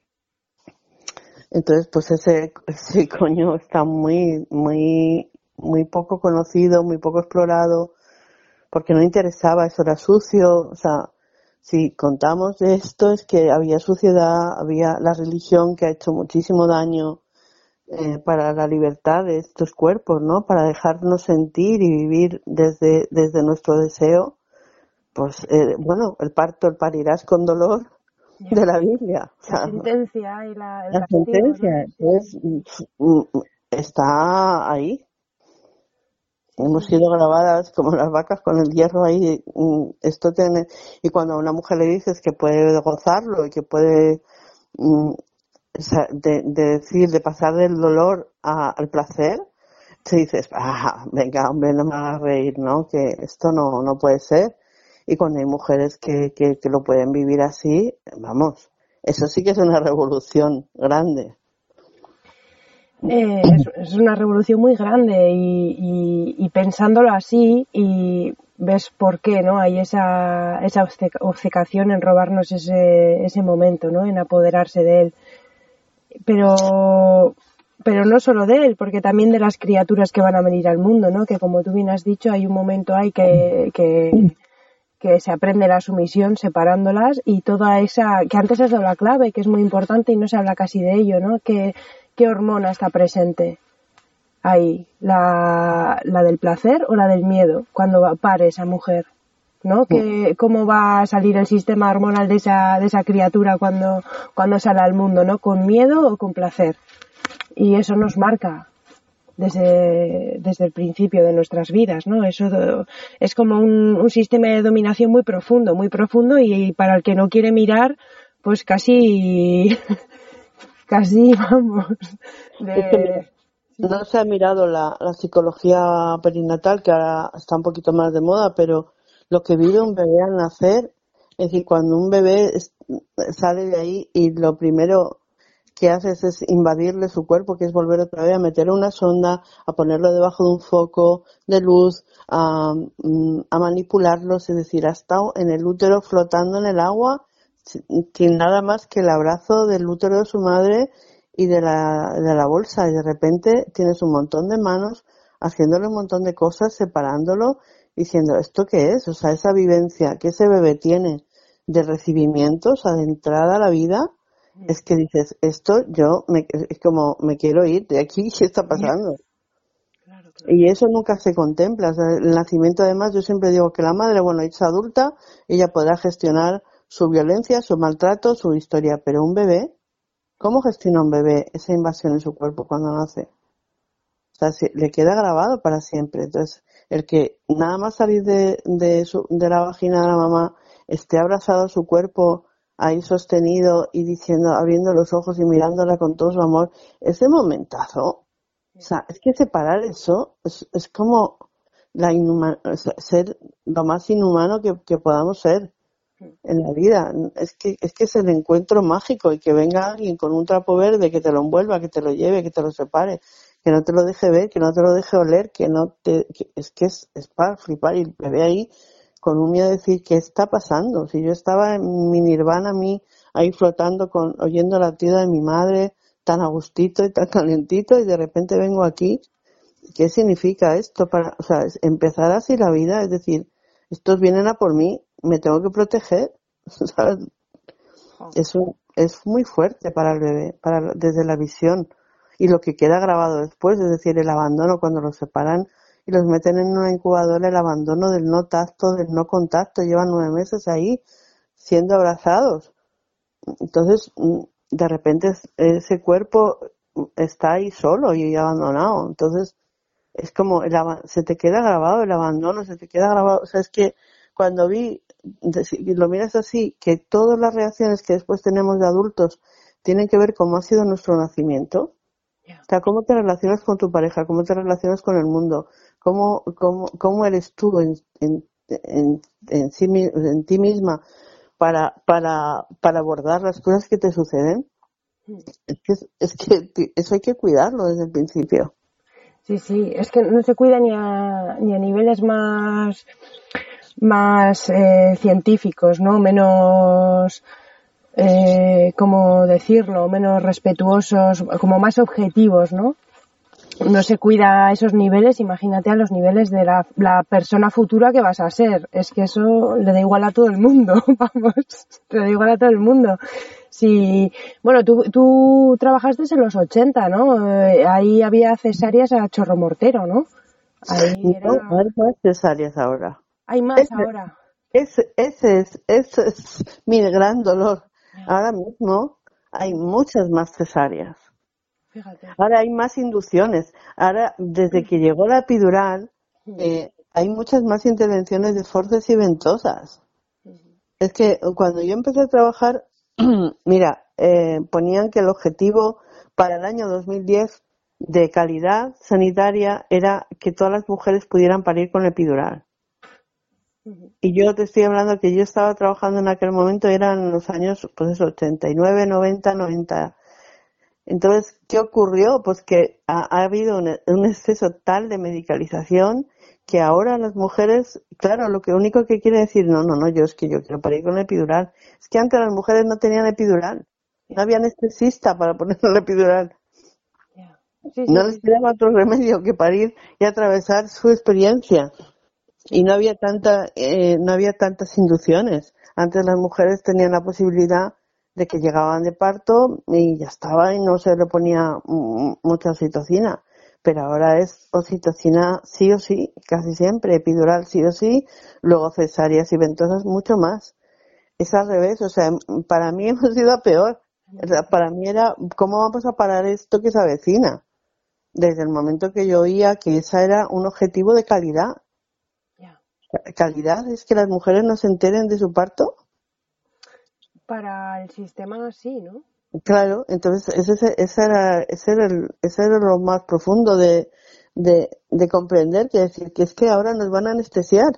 Entonces, pues ese, ese coño está muy, muy, muy poco conocido, muy poco explorado, porque no interesaba, eso era sucio. O sea, si contamos de esto es que había suciedad, había la religión que ha hecho muchísimo daño eh, para la libertad de estos cuerpos, ¿no? Para dejarnos sentir y vivir desde, desde nuestro deseo. Pues, eh, bueno, el parto, el parirás con dolor Ya. de la Biblia. O La sea, sentencia y la, el la castigo, sentencia, ¿no? Sí, pues, sí. mm, está ahí. Sí, Hemos sí. sido grabadas como las vacas con el hierro ahí. mm, Esto tiene, y cuando a una mujer le dices que puede gozarlo y que puede mm, o sea, de, de decir, de pasar del dolor a- al placer, te dices, ah, venga, hombre, no me hagas reír, ¿no? Que esto no, no puede ser. Y cuando hay mujeres que, que, que lo pueden vivir así, vamos, eso sí que es una revolución grande. Eh, es, es una revolución muy grande y, y- y pensándolo así y ves por qué, ¿no? Hay esa, esa obce- obcecación en robarnos ese, ese momento, ¿no? En apoderarse de él. Pero, pero no solo de él, porque también de las criaturas que van a venir al mundo, ¿no? Que como tú bien has dicho, hay un momento ahí que, que, que se aprende la sumisión separándolas y toda esa, que antes has dado la clave, que es muy importante y no se habla casi de ello, ¿no? Que, ¿qué hormona está presente ahí? ¿La, la del placer o la del miedo cuando va- pare esa mujer? ¿No? Que, ¿cómo va a salir el sistema hormonal de esa, de esa criatura cuando, cuando sale al mundo, ¿no? ¿Con miedo o con placer? Y eso nos marca desde, desde el principio de nuestras vidas, ¿no? Eso do- es como un, un sistema de dominación muy profundo, muy profundo y para el que no quiere mirar, pues casi, casi, vamos, Es que mira, de... no se ha mirado la, la psicología perinatal, que ahora está un poquito más de moda, pero lo que vive un bebé al nacer, es decir, cuando un bebé es- sale de ahí y lo primero que haces es invadirle su cuerpo, que es volver otra vez a meter una sonda, a ponerlo debajo de un foco de luz, a, mm, a manipularlo, es decir, ha estado en el útero flotando en el agua sin, sin nada más que el abrazo del útero de su madre y de la, de la bolsa, y de repente tienes un montón de manos haciéndole un montón de cosas, separándolo, diciendo, ¿esto qué es? O sea, esa vivencia que ese bebé tiene de recibimiento, o sea, de entrada a la vida, es que dices, esto yo, me, es como, me quiero ir de aquí, ¿qué está pasando? Claro, claro. Y eso nunca se contempla. O sea, el nacimiento, además, yo siempre digo que la madre, bueno, es adulta, ella podrá gestionar su violencia, su maltrato, su historia, pero un bebé, ¿cómo gestiona un bebé esa invasión en su cuerpo cuando nace? O sea, si- le queda grabado para siempre. Entonces, el que nada más salir de, de, su, de la vagina de la mamá esté abrazado a su cuerpo, ahí sostenido y diciendo, abriendo los ojos y mirándola con todo su amor, ese momentazo, o sea, es que separar eso es, es como la inhuma- o sea, ser lo más inhumano que, que podamos ser en la vida. Es que, es que es el encuentro mágico y que venga alguien con un trapo verde que te lo envuelva, que te lo lleve, que te lo separe, que no te lo deje ver, que no te lo deje oler, que no te, que- es que es, es para flipar y el bebé ahí con un miedo de decir, ¿qué está pasando? Si yo estaba en mi nirvana, a mí, ahí flotando, con, oyendo la latido de mi madre, tan a gustito y tan calentito, y de repente vengo aquí ¿qué significa esto? Para, o sea, es empezar así la vida, es decir, estos vienen a por mí, me tengo que proteger, ¿sabes? Es, un, es muy fuerte para el bebé, para, desde la visión. Y lo que queda grabado después, es decir, el abandono cuando los separan y los meten en una incubadora, el abandono del no tacto, del no contacto, llevan nueve meses ahí siendo abrazados. Entonces, de repente ese cuerpo está ahí solo y abandonado. Entonces, es como, el, se te queda grabado el abandono, se te queda grabado. O sea, es que cuando vi, y lo miras así, que todas las reacciones que después tenemos de adultos tienen que ver cómo ha sido nuestro nacimiento. O sea, cómo te relacionas con tu pareja, cómo te relacionas con el mundo, cómo, cómo, cómo eres tú en, en, en, en, sí, en ti misma para, para, para abordar las cosas que te suceden. Es que, es que eso hay que cuidarlo desde el principio. Sí, sí, es que no se cuida ni a, ni a niveles más, más eh, científicos, ¿no? Menos, eh, ¿cómo decirlo? Menos respetuosos, como más objetivos, ¿no? No se cuida a esos niveles, imagínate a los niveles de la, la persona futura que vas a ser. Es que eso le da igual a todo el mundo, vamos, le da igual a todo el mundo. Sí, bueno, tú, tú trabajaste en los ochenta, ¿no? Eh, ahí había cesáreas a chorro mortero, ¿no? Ahí era... No, hay más cesáreas ahora. Hay más Ese, ahora. Ese, ese, es, ese es mi gran dolor. Ahora mismo hay muchas más cesáreas. Fíjate. Ahora hay más inducciones. Ahora, desde que llegó la epidural, eh, hay muchas más intervenciones de forceps y ventosas. Es que cuando yo empecé a trabajar, mira, eh, ponían que el objetivo para el año dos mil diez de calidad sanitaria era que todas las mujeres pudieran parir con epidural. Y yo te estoy hablando que yo estaba trabajando en aquel momento, eran los años, pues eso, ochenta y nueve, noventa, noventa. Entonces, ¿qué ocurrió? Pues que ha, ha habido un, un exceso tal de medicalización que ahora las mujeres, claro, lo que único que quieren decir, no, no, no, yo es que yo quiero parir con epidural. Es que antes las mujeres no tenían epidural, no había anestesista para ponerle la epidural. Sí, sí, No sí, les quedaba otro remedio que parir y atravesar su experiencia. Y no había tanta, eh, no había tantas inducciones. Antes las mujeres tenían la posibilidad de que llegaban de parto y ya estaba y no se le ponía mm, mucha oxitocina. Pero ahora es oxitocina sí o sí, casi siempre, epidural sí o sí, luego cesáreas y ventosas mucho más. Es al revés, o sea, para mí hemos ido a peor. Para mí era, ¿cómo vamos a parar esto que se avecina? Desde el momento que yo oía que ese era un objetivo de calidad. ¿Calidad es que las mujeres no se enteren de su parto? para el sistema sí, ¿no? Claro, entonces ese, ese, era, ese, era, el, ese era lo más profundo de, de, de comprender, que decir que es que ahora nos van a anestesiar,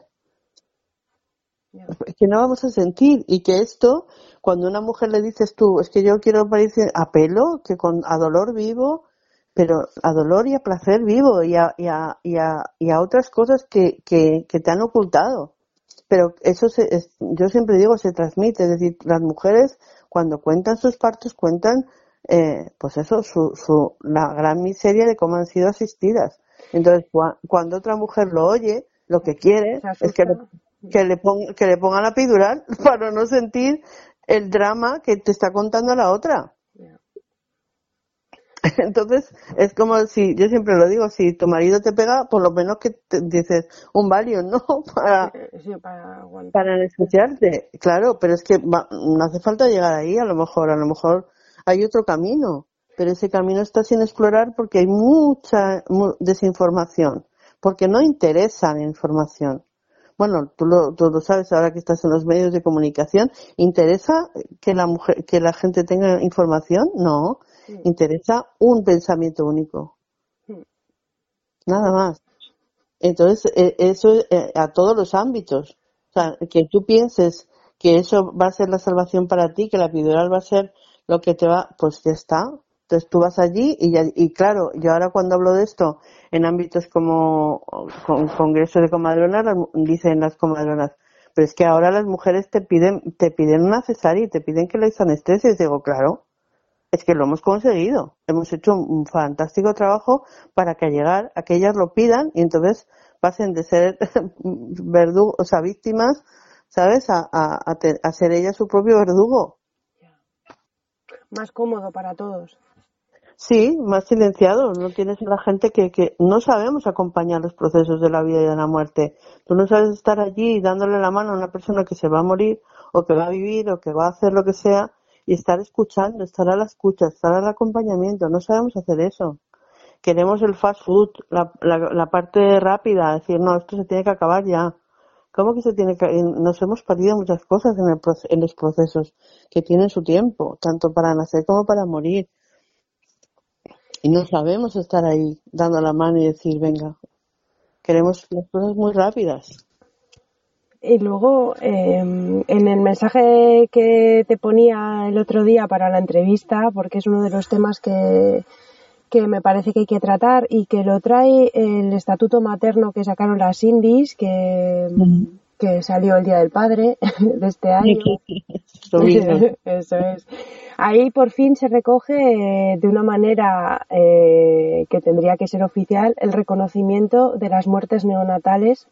Ya. que no vamos a sentir, y que esto, cuando a una mujer le dices tú, es que yo quiero parir a pelo, que con a dolor vivo, pero a dolor y a placer vivo, y a, y a, y a, y a otras cosas que, que, que te han ocultado. Pero eso se, es, yo siempre digo, se transmite, es decir, las mujeres cuando cuentan sus partos cuentan, eh, pues eso, su, su, la gran miseria de cómo han sido asistidas. Entonces, cua, cuando otra mujer lo oye, lo que quiere es que le, que le ponga, que le ponga la epidural para no sentir el drama que te está contando la otra. Entonces, es como si, yo siempre lo digo, si tu marido te pega, por lo menos que te dices un Valium, ¿no? Para, sí, para aguantar. para anestesiarte. Claro, pero es que va, no hace falta llegar ahí, a lo mejor, a lo mejor hay otro camino, pero ese camino está sin explorar porque hay mucha mu- desinformación, porque no interesa la información. Bueno, tú lo, tú lo sabes ahora que estás en los medios de comunicación, ¿interesa que la mujer, que la gente tenga información? No. Interesa un pensamiento único, nada más. Entonces, eh, eso eh, a todos los ámbitos. O sea, que tú pienses que eso va a ser la salvación para ti, que la epidural va a ser lo que te va, pues ya está. Entonces tú vas allí y, ya, y claro, yo ahora cuando hablo de esto en ámbitos como con congresos de comadronas, las- dicen las comadronas, pero es que ahora las mujeres te piden te piden una cesárea y te piden que les anestesies. Digo, claro. es que lo hemos conseguido. Hemos hecho un fantástico trabajo para que al llegar a que ellas lo pidan y entonces pasen de ser verdugos, o sea, víctimas, ¿sabes? A, a, a, te, a ser ellas su propio verdugo. Más cómodo para todos. Sí, más silenciado. No tienes a la gente que, que no sabemos acompañar los procesos de la vida y de la muerte. Tú no sabes estar allí dándole la mano a una persona que se va a morir o que va a vivir o que va a hacer lo que sea y estar escuchando, estar a la escucha, estar al acompañamiento. No sabemos hacer eso. Queremos el fast food, la, la, la parte rápida, decir, no, esto se tiene que acabar ya. ¿Cómo que se tiene que...? Nos hemos perdido muchas cosas en, el, en los procesos que tienen su tiempo, tanto para nacer como para morir. Y no sabemos estar ahí dando la mano y decir, venga, queremos las cosas muy rápidas. Y luego, eh, en el mensaje que te ponía el otro día para la entrevista, porque es uno de los temas que, que me parece que hay que tratar y que lo trae el estatuto materno que sacaron las Indies, que, mm. que salió el Día del Padre de este año. Eso es. Ahí por fin se recoge eh, de una manera eh, que tendría que ser oficial el reconocimiento de las muertes neonatales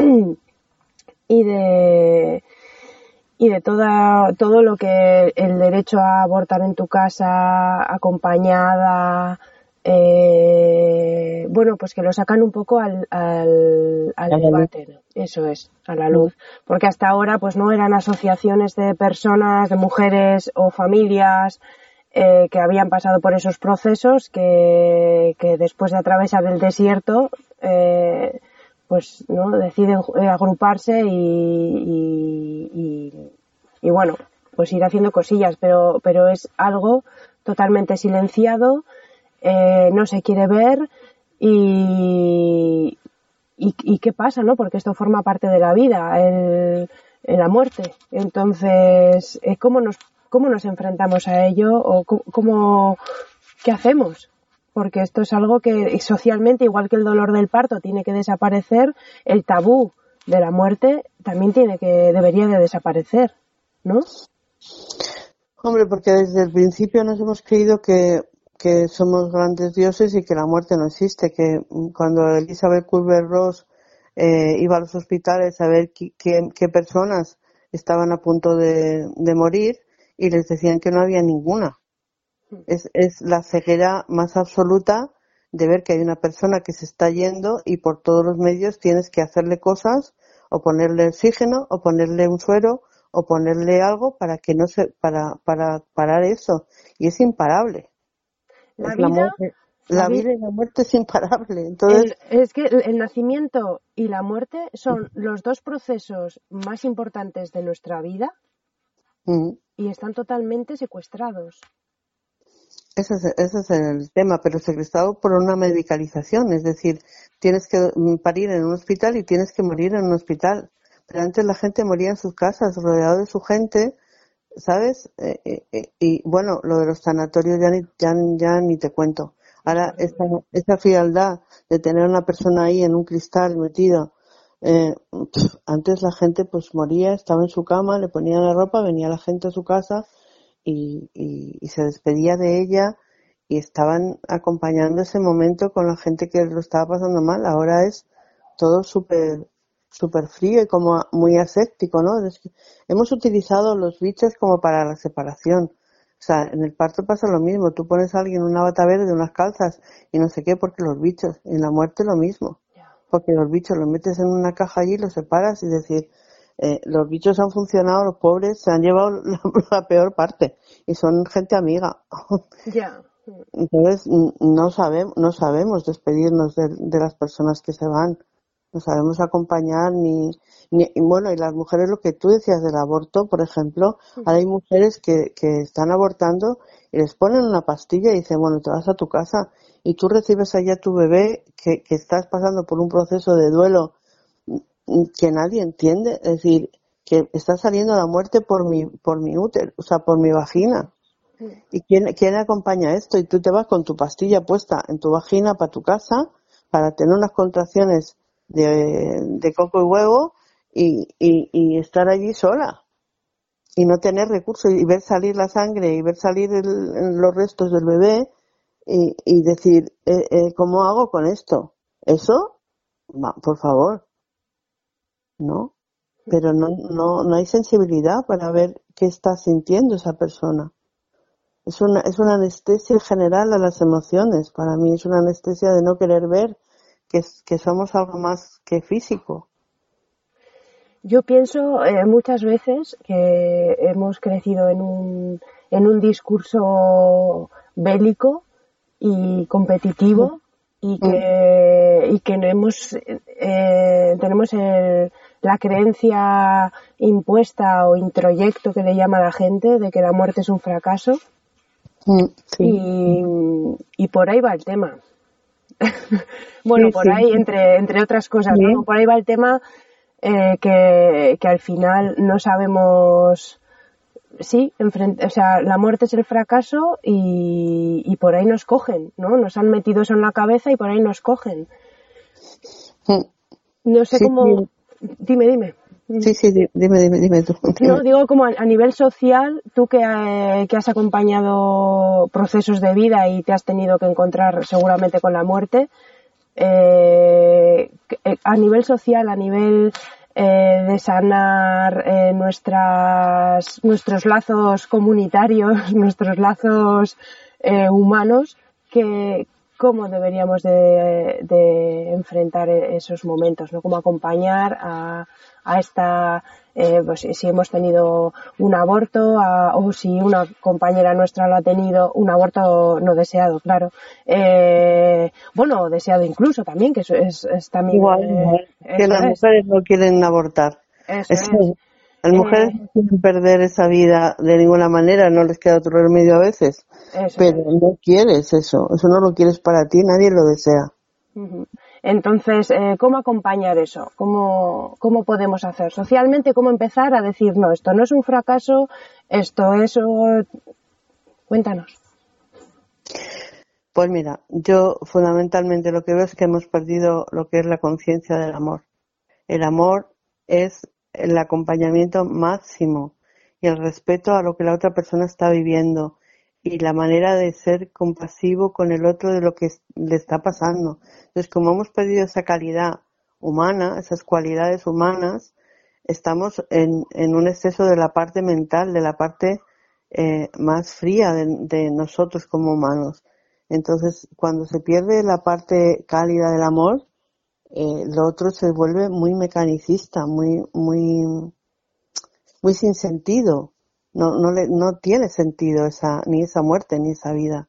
y de y de toda todo lo que el derecho a abortar en tu casa acompañada, eh, bueno, pues que lo sacan un poco al, al, al debate, ¿no? Eso es, a la luz, porque hasta ahora pues no eran asociaciones de personas, de mujeres o familias eh, que habían pasado por esos procesos que, que después de atravesar el desierto eh, pues no deciden agruparse y, y, y, y bueno, pues ir haciendo cosillas, pero, pero es algo totalmente silenciado, eh, no se quiere ver y, y, y qué pasa, ¿no? Porque esto forma parte de la vida, el, la muerte. Entonces, ¿cómo nos, cómo nos enfrentamos a ello o cómo, qué hacemos? Porque esto es algo que socialmente, igual que el dolor del parto tiene que desaparecer, el tabú de la muerte también tiene que, debería de desaparecer, ¿no? Hombre, porque desde el principio nos hemos creído que, que somos grandes dioses y que la muerte no existe, que cuando Elizabeth Kubler-Ross eh, iba a los hospitales a ver qué, qué, qué personas estaban a punto de, de morir y les decían que no había ninguna. Es, es la ceguera más absoluta de ver que hay una persona que se está yendo y por todos los medios tienes que hacerle cosas o ponerle oxígeno o ponerle un suero o ponerle algo para que no se para para parar eso y es imparable. La es vida, la, muerte, la, la vida y la muerte es imparable. Entonces el, es que el, el nacimiento y la muerte son los dos procesos más importantes de nuestra vida mm. y están totalmente secuestrados. Ese es, ese es el tema, pero secuestrado por una medicalización, es decir, tienes que parir en un hospital y tienes que morir en un hospital. Pero antes la gente moría en sus casas, rodeado de su gente, ¿sabes? Eh, eh, y bueno, lo de los sanatorios ya ni, ya, ya ni te cuento. Ahora, esta, esta frialdad de tener a una persona ahí en un cristal metido, eh, antes la gente pues moría, estaba en su cama, le ponían la ropa, venía la gente a su casa, Y, y, y se despedía de ella y estaban acompañando ese momento con la gente que lo estaba pasando mal. Ahora es todo súper súper frío y como muy aséptico, ¿no? Es que hemos utilizado los bichos como para la separación. O sea, en el parto pasa lo mismo. Tú pones a alguien una bata verde, unas calzas y no sé qué porque los bichos. En la muerte lo mismo. Porque los bichos los metes en una caja allí, los separas y decir... Eh, los bichos han funcionado, los pobres se han llevado la, la peor parte y son gente amiga. Yeah. Entonces no sabemos, no sabemos despedirnos de, de las personas que se van, no sabemos acompañar ni, ni y bueno, y las mujeres, lo que tú decías del aborto, por ejemplo, ahora hay mujeres que, que están abortando y les ponen una pastilla y dicen, bueno, te vas a tu casa y tú recibes allá a tu bebé que, que estás pasando por un proceso de duelo que nadie entiende, es decir, que está saliendo la muerte por mi por mi útero, o sea, por mi vagina. ¿Y quién, quién acompaña esto? Y tú te vas con tu pastilla puesta en tu vagina para tu casa para tener unas contracciones de, de coco y huevo y, y, y estar allí sola. y no tener recursos y ver salir la sangre y ver salir el, los restos del bebé y, y decir, eh, eh, ¿cómo hago con esto? ¿Eso? Va, por favor, ¿no? Pero no, no, no hay sensibilidad para ver qué está sintiendo esa persona. Es una, es una anestesia general a las emociones. Para mí es una anestesia de no querer ver que, que somos algo más que físico. Yo pienso eh, muchas veces que hemos crecido en un, en un discurso bélico y competitivo y que, y que hemos, eh, tenemos el, la creencia impuesta o introyecto que le llama la gente de que la muerte es un fracaso. Sí. Y, y por ahí va el tema. Bueno, Sí, por sí. ahí, entre, entre otras cosas, Sí. ¿no? Por ahí va el tema eh, que, que al final no sabemos. Sí, enfrent- o sea, la muerte es el fracaso y, y por ahí nos cogen, ¿no? Nos han metido eso en la cabeza y por ahí nos cogen. No sé Sí, cómo. sí. Dime, dime. Sí, sí, di- dime, dime, dime tú. No, Dime. digo como a, a nivel social, tú que, eh, que has acompañado procesos de vida y te has tenido que encontrar seguramente con la muerte, eh, a nivel social, a nivel eh, de sanar eh, nuestras, nuestros lazos comunitarios, nuestros lazos eh, humanos, que cómo deberíamos de, de enfrentar esos momentos, ¿no? Cómo acompañar a, a esta, eh, pues si hemos tenido un aborto a, o si una compañera nuestra lo ha tenido, un aborto no deseado, claro, eh, bueno, deseado incluso también, que eso es, es también, Igual, eh, igual. Que eso las es, mujeres no quieren abortar. eso Eso, es, las mujeres eh, no quieren perder esa vida de ninguna manera, no les queda otro remedio a veces. eso Pero es. no quieres eso, eso no lo quieres para ti, nadie lo desea. Ujú. Entonces, eh, ¿cómo acompañar eso? ¿Cómo, ¿Cómo podemos hacer? Socialmente, ¿cómo empezar a decir, no, esto no es un fracaso, esto es... oh, Cuéntanos. Pues mira, yo fundamentalmente lo que veo es que hemos perdido lo que es la conciencia del amor. El amor es el acompañamiento máximo y el respeto a lo que la otra persona está viviendo y la manera de ser compasivo con el otro de lo que le está pasando. Entonces, como hemos perdido esa calidad humana, esas cualidades humanas, estamos en, en un exceso de la parte mental, de la parte eh, más fría de, de nosotros como humanos. Entonces, cuando se pierde la parte cálida del amor, eh, lo otro se vuelve muy mecanicista, muy, muy, muy sin sentido. No, no le, no tiene sentido esa, ni esa muerte, ni esa vida.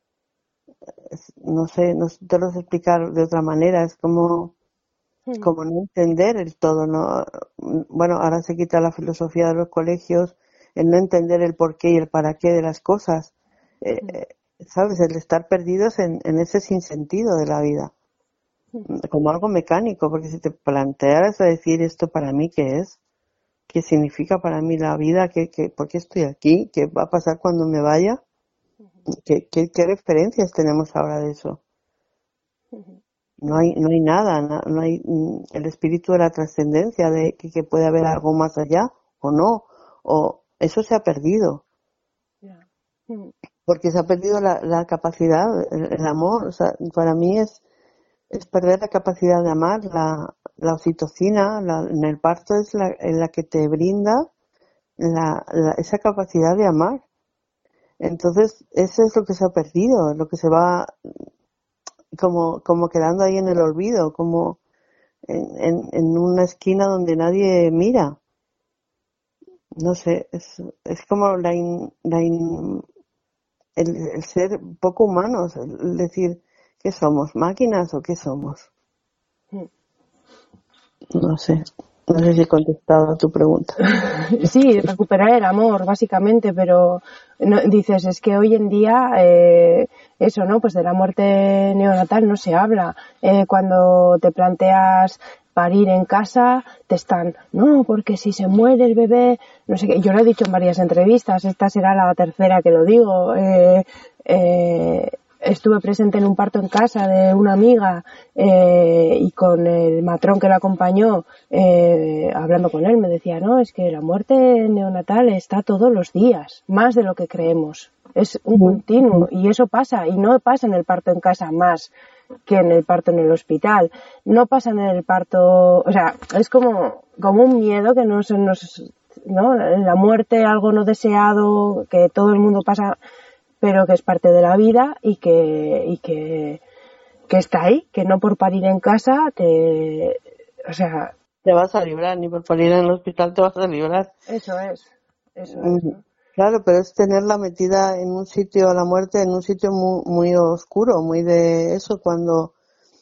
Es- no sé, no te lo sé explicar de otra manera. Es como, como no entender el todo, ¿no? Bueno, ahora se quita la filosofía de los colegios, el no entender el porqué y el para qué de las cosas. Eh, eh, ¿sabes? El estar perdidos en, en ese sinsentido de la vida. Como algo mecánico, porque si te plantearas a decir esto para mí, ¿qué es? ¿Qué significa para mí la vida? ¿Qué, qué, ¿Por qué estoy aquí? ¿Qué va a pasar cuando me vaya? ¿Qué, qué, qué referencias tenemos ahora de eso? No hay, no hay nada, na- no hay mm, el espíritu de la trascendencia, de que, que puede haber algo más allá o no, o eso se ha perdido, porque se ha perdido la, la capacidad, el, el amor, o sea, para mí es, es perder la capacidad de amar, la, la oxitocina, la, en el parto es la, en la que te brinda la, la, esa capacidad de amar. Entonces, eso es lo que se ha perdido, lo que se va como, como quedando ahí en el olvido, como en, en, en una esquina donde nadie mira. No sé, es, es como la, in, la in, el, el ser poco humanos, el decir, ¿qué somos? ¿Máquinas o qué somos? No sé, no sé si he contestado a tu pregunta. Sí, recuperar el amor, básicamente, pero no, dices, es que hoy en día, eh, eso, ¿no? Pues de la muerte neonatal no se habla. Eh, cuando te planteas parir en casa, te están, no, porque si se muere el bebé, no sé qué. Yo lo he dicho en varias entrevistas, esta será la tercera que lo digo. Eh, eh, estuve presente en un parto en casa de una amiga eh, y con el matrón que la acompañó, eh, hablando con él, me decía, no, es que la muerte neonatal está todos los días, más de lo que creemos. Es un continuo y eso pasa, y no pasa en el parto en casa más que en el parto en el hospital. No pasa en el parto, o sea, es como, como un miedo que no se nos, ¿no? La muerte, algo no deseado, que todo el mundo pasa, pero que es parte de la vida y que, y que, que está ahí, que no por parir en casa te, o sea, Te vas a librar, ni por parir en el hospital te vas a librar. eso es, eso es, Mm, ¿no? Claro, pero es tenerla metida en un sitio, a la muerte, en un sitio muy, muy oscuro, muy de eso, cuando,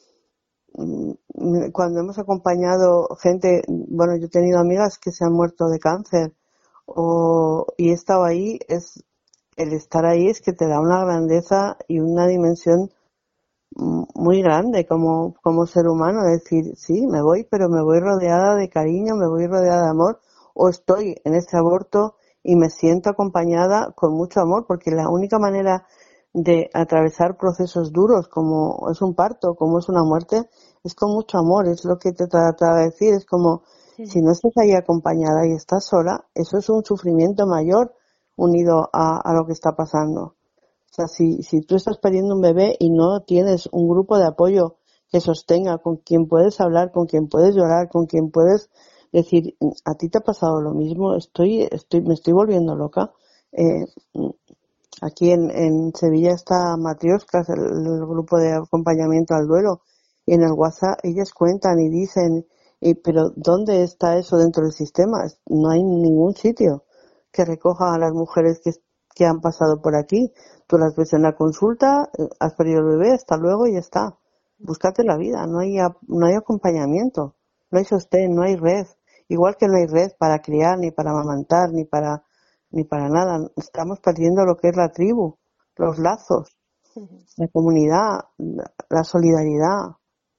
mm, cuando hemos acompañado gente, bueno, yo he tenido amigas que se han muerto de cáncer, o, y he estado ahí, es, el estar ahí es que te da una grandeza y una dimensión mm, muy grande como, como ser humano, decir, sí, me voy, pero me voy rodeada de cariño, me voy rodeada de amor, o estoy en este aborto y me siento acompañada con mucho amor, porque la única manera de atravesar procesos duros como es un parto, como es una muerte, es con mucho amor, es lo que te trataba de decir, es como si no estás ahí acompañada y estás sola, eso es un sufrimiento mayor unido a, a lo que está pasando. O sea, si, si tú estás pariendo un bebé y no tienes un grupo de apoyo que sostenga, con quien puedes hablar, con quien puedes llorar, con quien puedes decir, a ti te ha pasado lo mismo, estoy, estoy, me estoy volviendo loca. Eh, aquí en, en Sevilla está Matrioscas, el, el grupo de acompañamiento al duelo, y en el WhatsApp ellas cuentan y dicen, y, pero ¿dónde está eso dentro del sistema? No hay ningún sitio que recoja a las mujeres que, que han pasado por aquí. Tú las ves en la consulta, eh, has perdido el bebé, hasta luego y ya está. Búscate la vida, no hay, ap- no hay acompañamiento, no hay sostén, no hay red. Igual que no hay red para criar, ni para amamantar, ni para, ni para nada. Estamos perdiendo lo que es la tribu, los lazos, la comunidad, la, la solidaridad.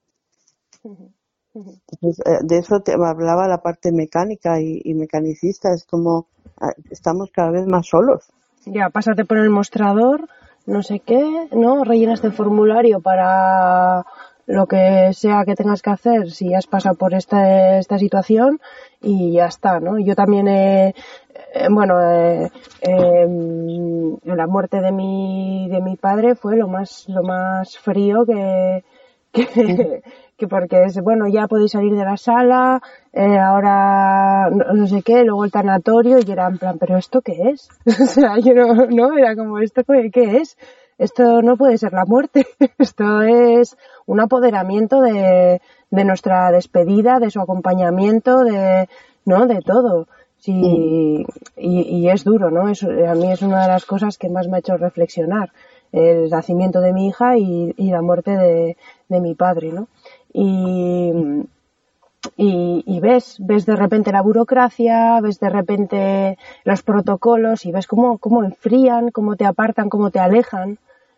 Entonces, eh, de eso te hablaba la parte mecánica y, y mecanicista, es como ah, estamos cada vez más solos. Ya, pásate por el mostrador, no sé qué, ¿no? Rellenas el formulario para lo que sea que tengas que hacer si has pasado por esta, esta situación y ya está, ¿no? Yo también he, eh, bueno, eh, eh, la muerte de mi, de mi padre fue lo más, lo más frío que, que, que porque es, bueno, ya podéis salir de la sala, eh, ahora no, no sé qué, luego el tanatorio, y era en plan, ¿pero esto qué es? O sea, yo no, no, era como, ¿esto qué, qué es? Esto no puede ser la muerte, esto es un apoderamiento de, de nuestra despedida, de su acompañamiento, de, ¿no? De todo. Sí, y, y es duro, ¿no? Es, a mí es una de las cosas que más me ha hecho reflexionar, el nacimiento de mi hija y, y la muerte de, de mi padre, ¿no? Y, y, y ves, ves de repente la burocracia, ves de repente los protocolos y ves cómo, cómo enfrían, cómo te apartan, cómo te alejan.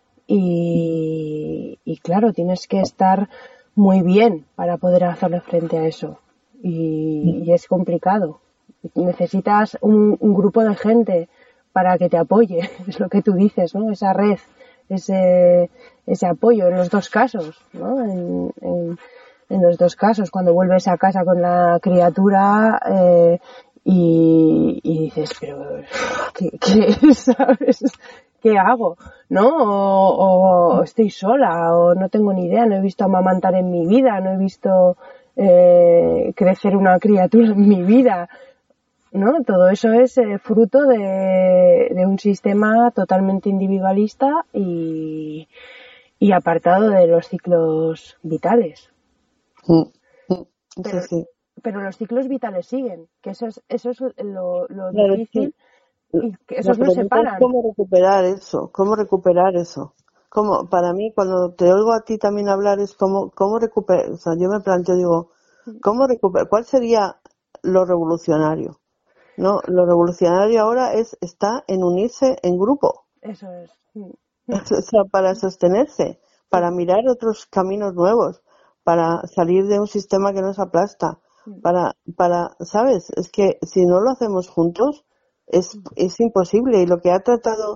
Y, y claro, tienes que estar muy bien para poder hacerle frente a eso. Y, y es complicado. Necesitas un, un grupo de gente para que te apoye, es lo que tú dices, ¿no? Esa red, ese, ese apoyo en los dos casos, ¿no? En, en, en los dos casos, cuando vuelves a casa con la criatura eh, y, y dices, pero ¿qué, qué sabes? ¿Qué hago? ¿No? O, o estoy sola, o no tengo ni idea, no he visto amamantar en mi vida, no he visto eh, crecer una criatura en mi vida, ¿no? Todo eso es eh, fruto de, de un sistema totalmente individualista y, y apartado de los ciclos vitales. Mm, mm, Eso Pero, sí. pero los ciclos vitales siguen, que eso es, eso es lo, lo Claro, es difícil, que y que la esos no se pregunta es paran. cómo recuperar eso, cómo recuperar eso. Como para mí, cuando te oigo a ti también hablar, es cómo, cómo recuperar, o sea, yo me planteo, digo, ¿cómo recuperar? ¿Cuál sería lo revolucionario? No, lo revolucionario ahora es, está en unirse en grupo, Eso es. o sea, para sostenerse, para mirar otros caminos nuevos, para salir de un sistema que nos aplasta, para, para, ¿sabes? Es que si no lo hacemos juntos, es, es imposible. Y lo que ha tratado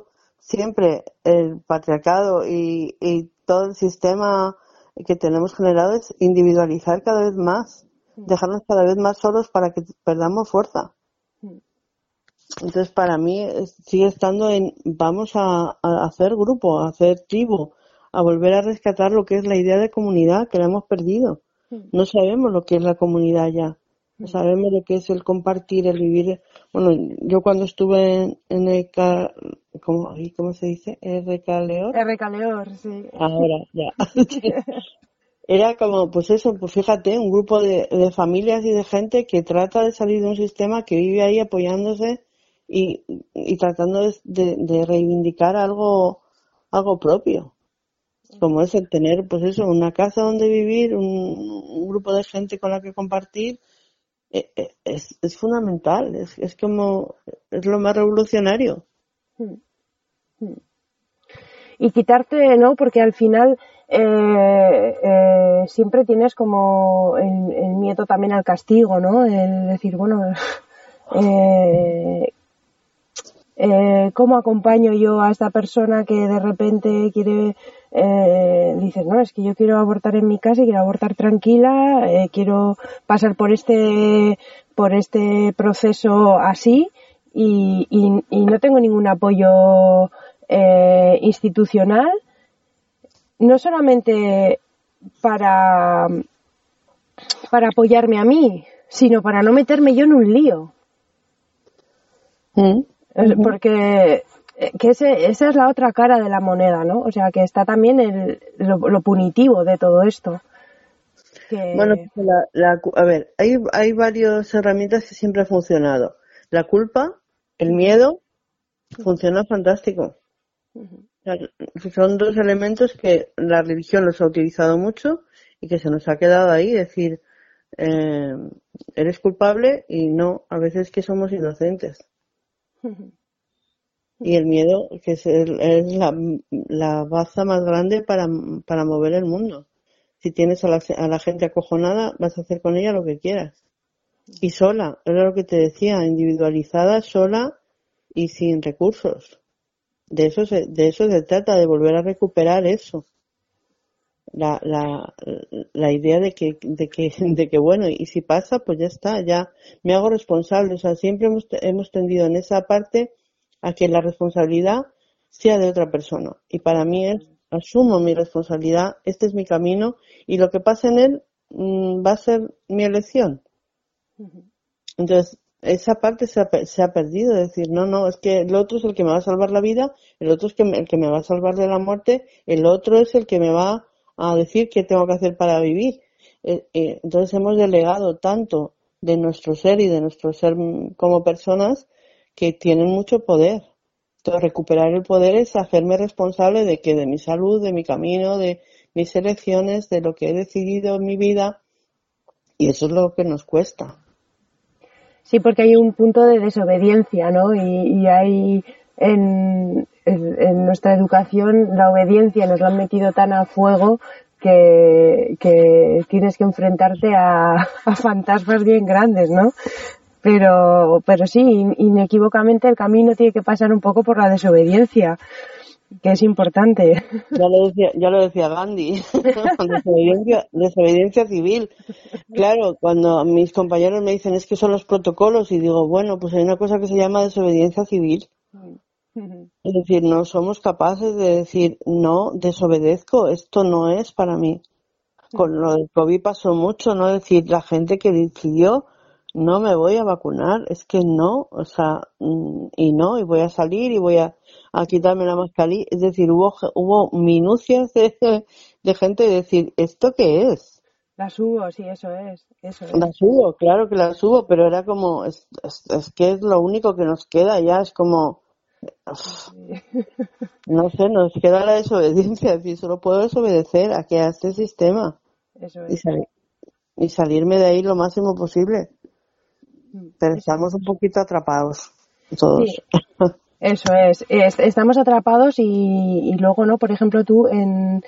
siempre el patriarcado y, y todo el sistema que tenemos generado es individualizar cada vez más, dejarnos cada vez más solos para que perdamos fuerza. Entonces, para mí es- sigue estando en vamos a, a hacer grupo, a hacer tribu, a volver a rescatar lo que es la idea de comunidad que la hemos perdido. No sabemos lo que es la comunidad ya. No sabemos lo que es el compartir, el vivir. Bueno, yo cuando estuve en, en el ca- ¿cómo, ay, ¿cómo se dice? R K León. R. Caleor, sí. Ahora ya. Era como, pues eso, pues fíjate, un grupo de, de familias y de gente que trata de salir de un sistema que vive ahí apoyándose y, y tratando de, de- de reivindicar algo, algo propio, como es el tener, pues eso, una casa donde vivir, un, un grupo de gente con la que compartir, eh, eh, es, es fundamental, es, es como, es lo más revolucionario. Y quitarte, ¿no? Porque al final eh, eh, siempre tienes como el, el miedo también al castigo, ¿no? El decir, bueno, eh, eh, ¿cómo acompaño yo a esta persona que de repente quiere, eh, dices, no, es que yo quiero abortar en mi casa y quiero abortar tranquila, eh, quiero pasar por este, por este proceso así y, y, y no tengo ningún apoyo eh, institucional, no solamente para, para apoyarme a mí, sino para no meterme yo en un lío. ¿Mm? Eh, Porque eh, que ese, esa es la otra cara de la moneda, ¿no? O sea, que está también el, lo, lo punitivo de todo esto. Que... Bueno, pues la, la cu- a ver, hay, hay varias herramientas que siempre han funcionado. La culpa, el miedo, funciona fantástico. O sea, son dos elementos que la religión los ha utilizado mucho y que se nos ha quedado ahí, decir, eh, eres culpable y no, a veces que somos inocentes. Y el miedo, que es, el- es la, la baza más grande para, para mover el mundo. Si tienes a la, a la gente acojonada, vas a hacer con ella lo que quieras. Y sola, era lo que te decía, individualizada, sola y sin recursos. De eso se, de eso se trata, de volver a recuperar eso. La, la, la idea de que, de que, de que bueno, y si pasa, pues ya está, ya me hago responsable. O sea, siempre hemos, hemos tendido en esa parte a que la responsabilidad sea de otra persona. Y para mí es, asumo mi responsabilidad, este es mi camino, y lo que pase en él mm, va a ser mi elección. Entonces, esa parte se ha, pe- se ha perdido, es decir, no, no, es que el otro es el que me va a salvar la vida, el otro es que me- el que me va a salvar de la muerte, el otro es el que me va a decir qué tengo que hacer para vivir. Eh, eh, entonces hemos delegado tanto de nuestro ser y de nuestro ser mm, como personas que tienen mucho poder. Entonces, recuperar el poder es hacerme responsable de que de mi salud, de mi camino, de mis elecciones, de lo que he decidido en mi vida, y eso es lo que nos cuesta. Sí, porque hay un punto de desobediencia, ¿no? Y, y hay en, en, en nuestra educación la obediencia nos la han metido tan a fuego que, que tienes que enfrentarte a, a fantasmas bien grandes, ¿no? Pero, pero sí, in- inequívocamente el camino tiene que pasar un poco por la desobediencia, que es importante. Ya lo decía, ya lo decía Gandhi, desobediencia, desobediencia civil. Claro, cuando mis compañeros me dicen es que son los protocolos y digo, bueno, pues hay una cosa que se llama desobediencia civil. Es decir, no somos capaces de decir, no, desobedezco, esto no es para mí. Con lo del COVID pasó mucho, ¿no? Es decir, la gente que decidió, no me voy a vacunar, es que no, o sea, mm, y no, y voy a salir y voy a, a quitarme la mascarilla. Es decir, hubo, ge- hubo minucias de, de gente de decir, ¿esto qué es? La subo, sí, eso es, eso La es. subo, claro que la subo, pero era como, es, es, es que es lo único que nos queda ya, es como, uf, no sé, nos queda la desobediencia, es decir, solo puedo desobedecer a que a este sistema Eso y, es. sali- y salirme de ahí lo máximo posible. Pero Eso estamos es. un poquito atrapados, todos. Sí, eso es. Es- Estamos atrapados y, y luego, ¿no? Por ejemplo, tú en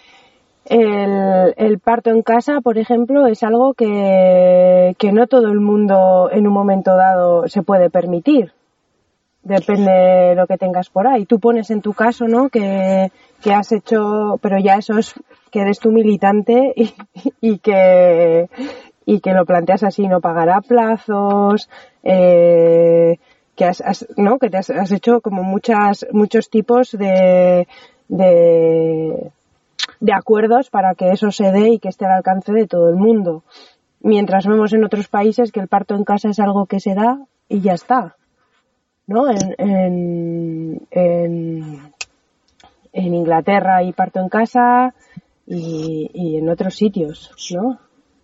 el, el parto en casa, por ejemplo, es algo que, que no todo el mundo en un momento dado se puede permitir. depende de lo que tengas por ahí. Tú pones en tu caso, ¿no? Que, que has hecho, pero ya eso es que eres tú militante y, y que y que lo planteas así, no pagar a plazos, eh, que has, has no, que te has, has hecho como muchas muchos tipos de de de acuerdos para que eso se dé y que esté al alcance de todo el mundo. Mientras vemos en otros países que el parto en casa es algo que se da y ya está, ¿no? En, en, en, en Inglaterra hay parto en casa y, y en otros sitios, ¿no?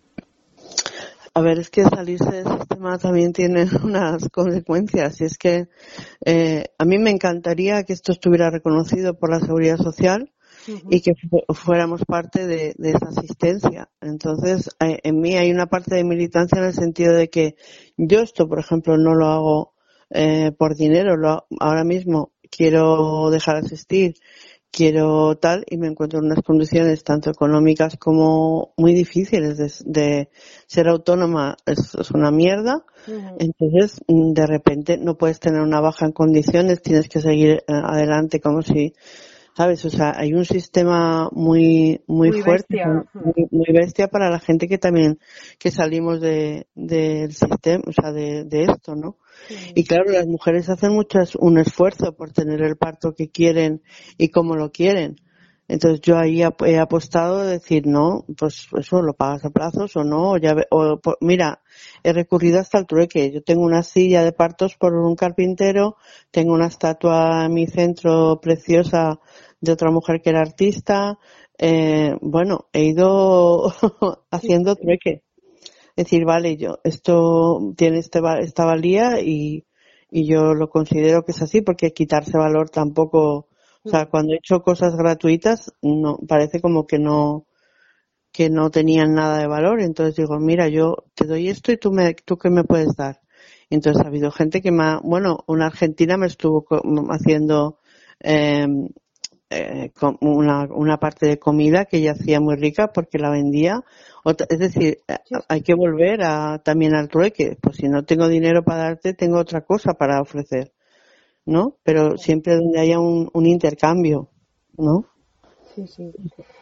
A ver, es que salirse del sistema también tiene unas consecuencias. Y es que eh, a mí me encantaría que esto estuviera reconocido por la Seguridad Social uh-huh. y que fu- fuéramos parte de, de esa asistencia. Entonces, eh, en mí hay una parte de militancia en el sentido de que yo esto, por ejemplo, no lo hago eh, por dinero. Lo, ahora mismo quiero dejar de asistir, quiero tal, y me encuentro en unas condiciones tanto económicas como muy difíciles de, de ser autónoma. Es, es una mierda. Uh-huh. Entonces, de repente no puedes tener una baja en condiciones, tienes que seguir eh, adelante como si, ¿sabes? O sea, hay un sistema muy muy, muy fuerte, bestia. Muy, muy bestia para la gente que también que salimos de del sistema, o sea, de, de esto, ¿no? Sí. Y claro, las mujeres hacen muchas un esfuerzo por tener el parto que quieren y como lo quieren. Entonces yo ahí he apostado a decir, no, pues eso, lo pagas a plazos o no, o ya ve, o, por, mira, he recurrido hasta el trueque. Yo tengo una silla de partos por un carpintero, tengo una estatua en mi centro preciosa de otra mujer que era artista, eh, bueno, he ido haciendo trueque. Es decir, vale, yo, esto tiene este, esta valía y, y yo lo considero que es así, porque quitarse valor tampoco, o sea, cuando he hecho cosas gratuitas, no, parece como que no, que no tenían nada de valor. Entonces digo, mira, yo te doy esto y tú me, tú qué me puedes dar. Entonces ha habido gente que me ha, bueno, una argentina me estuvo haciendo, eh, eh, una, una parte de comida que ella hacía muy rica porque la vendía. Otra, es decir, hay que volver a, también al trueque. Pues si no tengo dinero para darte, tengo otra cosa para ofrecer, ¿no? Pero siempre donde haya un, un intercambio, ¿no? Sí, sí.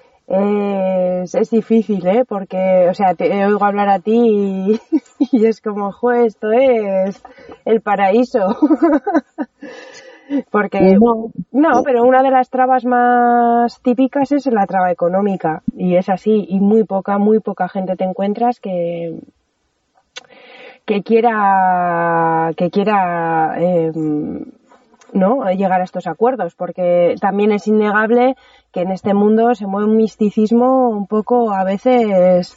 Es, es difícil, ¿eh? Porque, o sea, te oigo hablar a ti y, y es como, jo, esto es el paraíso. Porque, no, no, pero una de las trabas más típicas es la traba económica. Y es así, y muy poca, muy poca gente te encuentras que, que quiera, que quiera, eh, ¿no? Llegar a estos acuerdos, porque también es innegable que en este mundo se mueve un misticismo un poco a veces,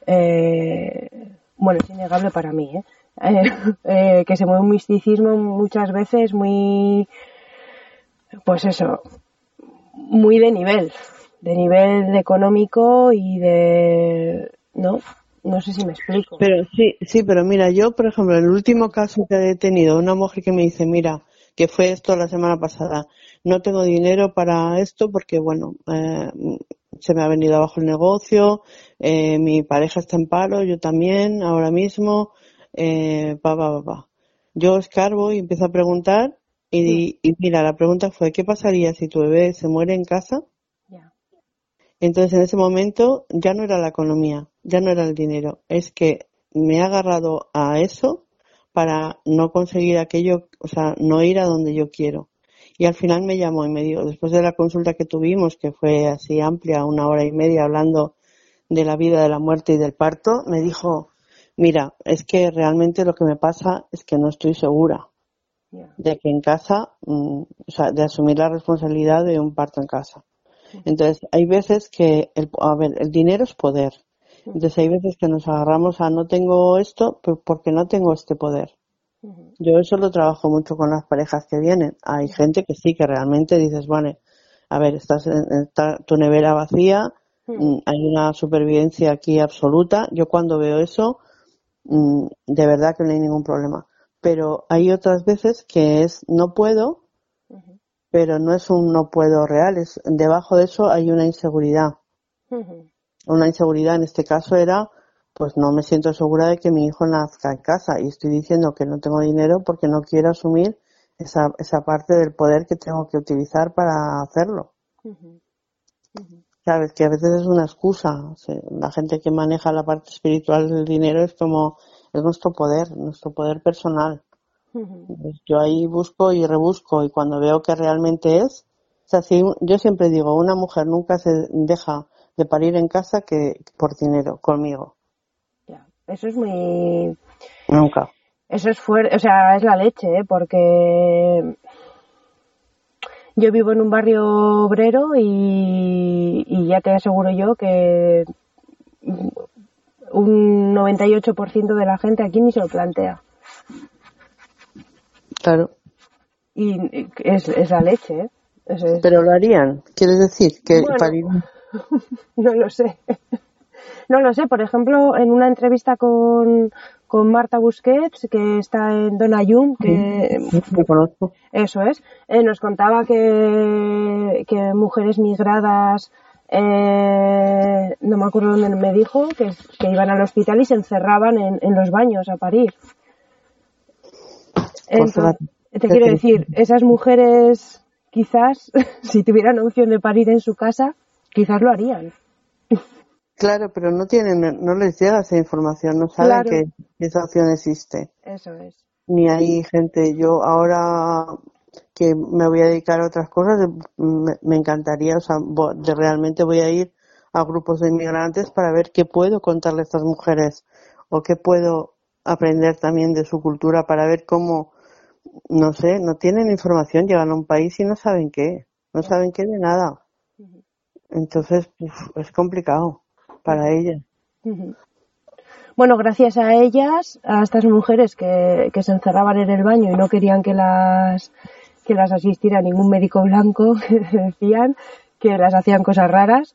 eh, bueno, es innegable para mí, ¿eh? Eh, eh, que se mueve un misticismo muchas veces muy, pues eso, muy de nivel, de nivel económico y de, ¿no? No sé si me explico. Pero sí, sí, pero mira, yo, por ejemplo, en el último caso que he tenido, una mujer que me dice, mira, que fue esto la semana pasada, no tengo dinero para esto porque, bueno, eh, se me ha venido abajo el negocio, eh, mi pareja está en paro, yo también, ahora mismo, eh, pa, pa, pa, pa. Yo escarbo y empiezo a preguntar y, y mira, la pregunta fue, ¿qué pasaría si tu bebé se muere en casa? Yeah. Entonces en ese momento ya no era la economía, ya no era el dinero, es que me he agarrado a eso para no conseguir aquello, o sea, no ir a donde yo quiero. Y al final me llamó y me dijo, después de la consulta que tuvimos, que fue así amplia, una hora y media hablando de la vida, de la muerte y del parto, me dijo, mira, es que realmente lo que me pasa es que no estoy segura yeah. de que en casa, mmm, o sea, de asumir la responsabilidad de un parto en casa. Entonces, hay veces que, el, a ver, el dinero es poder. Entonces, hay veces que nos agarramos a no tengo esto porque no tengo este poder. Yo eso lo trabajo mucho con las parejas que vienen. Hay gente que sí, que realmente dices, vale, a ver, estás en, está tu nevera vacía, hay una supervivencia aquí absoluta. Yo cuando veo eso, de verdad que no hay ningún problema. Pero hay otras veces que es no puedo, pero no es un no puedo real, es debajo de eso hay una inseguridad. Uh-huh. Una inseguridad en este caso era, pues no me siento segura de que mi hijo nazca en casa y estoy diciendo que no tengo dinero porque no quiero asumir esa, esa parte del poder que tengo que utilizar para hacerlo. Ujú, ujú. Sabes que a veces es una excusa. O sea, la gente que maneja la parte espiritual del dinero es como, es nuestro poder, nuestro poder personal. Ujú. Pues yo ahí busco y rebusco y cuando veo que realmente es, o sea, si un- yo siempre digo, una mujer nunca se deja de parir en casa que por dinero, conmigo, Ya. Eso es muy, nunca. eso es fuerte, o sea, es la leche, ¿eh? Porque yo vivo en un barrio obrero y, y ya te aseguro yo que un noventa y ocho por ciento de la gente aquí ni se lo plantea. Claro, Y es, es la leche, ¿eh? Es- es- pero lo harían. ¿Quieres decir que Bueno, parir? no lo sé. No lo sé. Por ejemplo, en una entrevista con, con Marta Busquets, que está en Donayum, Sí, que sí, lo conozco. eso es, eh, nos contaba que, que mujeres migradas, eh, no me acuerdo dónde me dijo, que, que iban al hospital y se encerraban en, en los baños a parir. Pues Entonces, fíjate, te qué quiero triste. decir, esas mujeres quizás, si tuvieran opción de parir en su casa, quizás lo harían. Claro, pero no tienen, no les llega esa información, no saben Claro, que esa opción existe. eso es. Ni hay gente. Yo ahora que me voy a dedicar a otras cosas, me, me encantaría, o sea, vo- de realmente voy a ir a grupos de inmigrantes para ver qué puedo contarle a estas mujeres o qué puedo aprender también de su cultura para ver cómo, no sé, no tienen información, llegan a un país y no saben qué, no saben qué de nada. Ujú, Entonces, uf, es complicado para ujú, ellas. ujú. Bueno, gracias a ellas, a estas mujeres que, que se encerraban en el baño y no querían que las que las asistiera ningún médico blanco, que decían que las hacían cosas raras,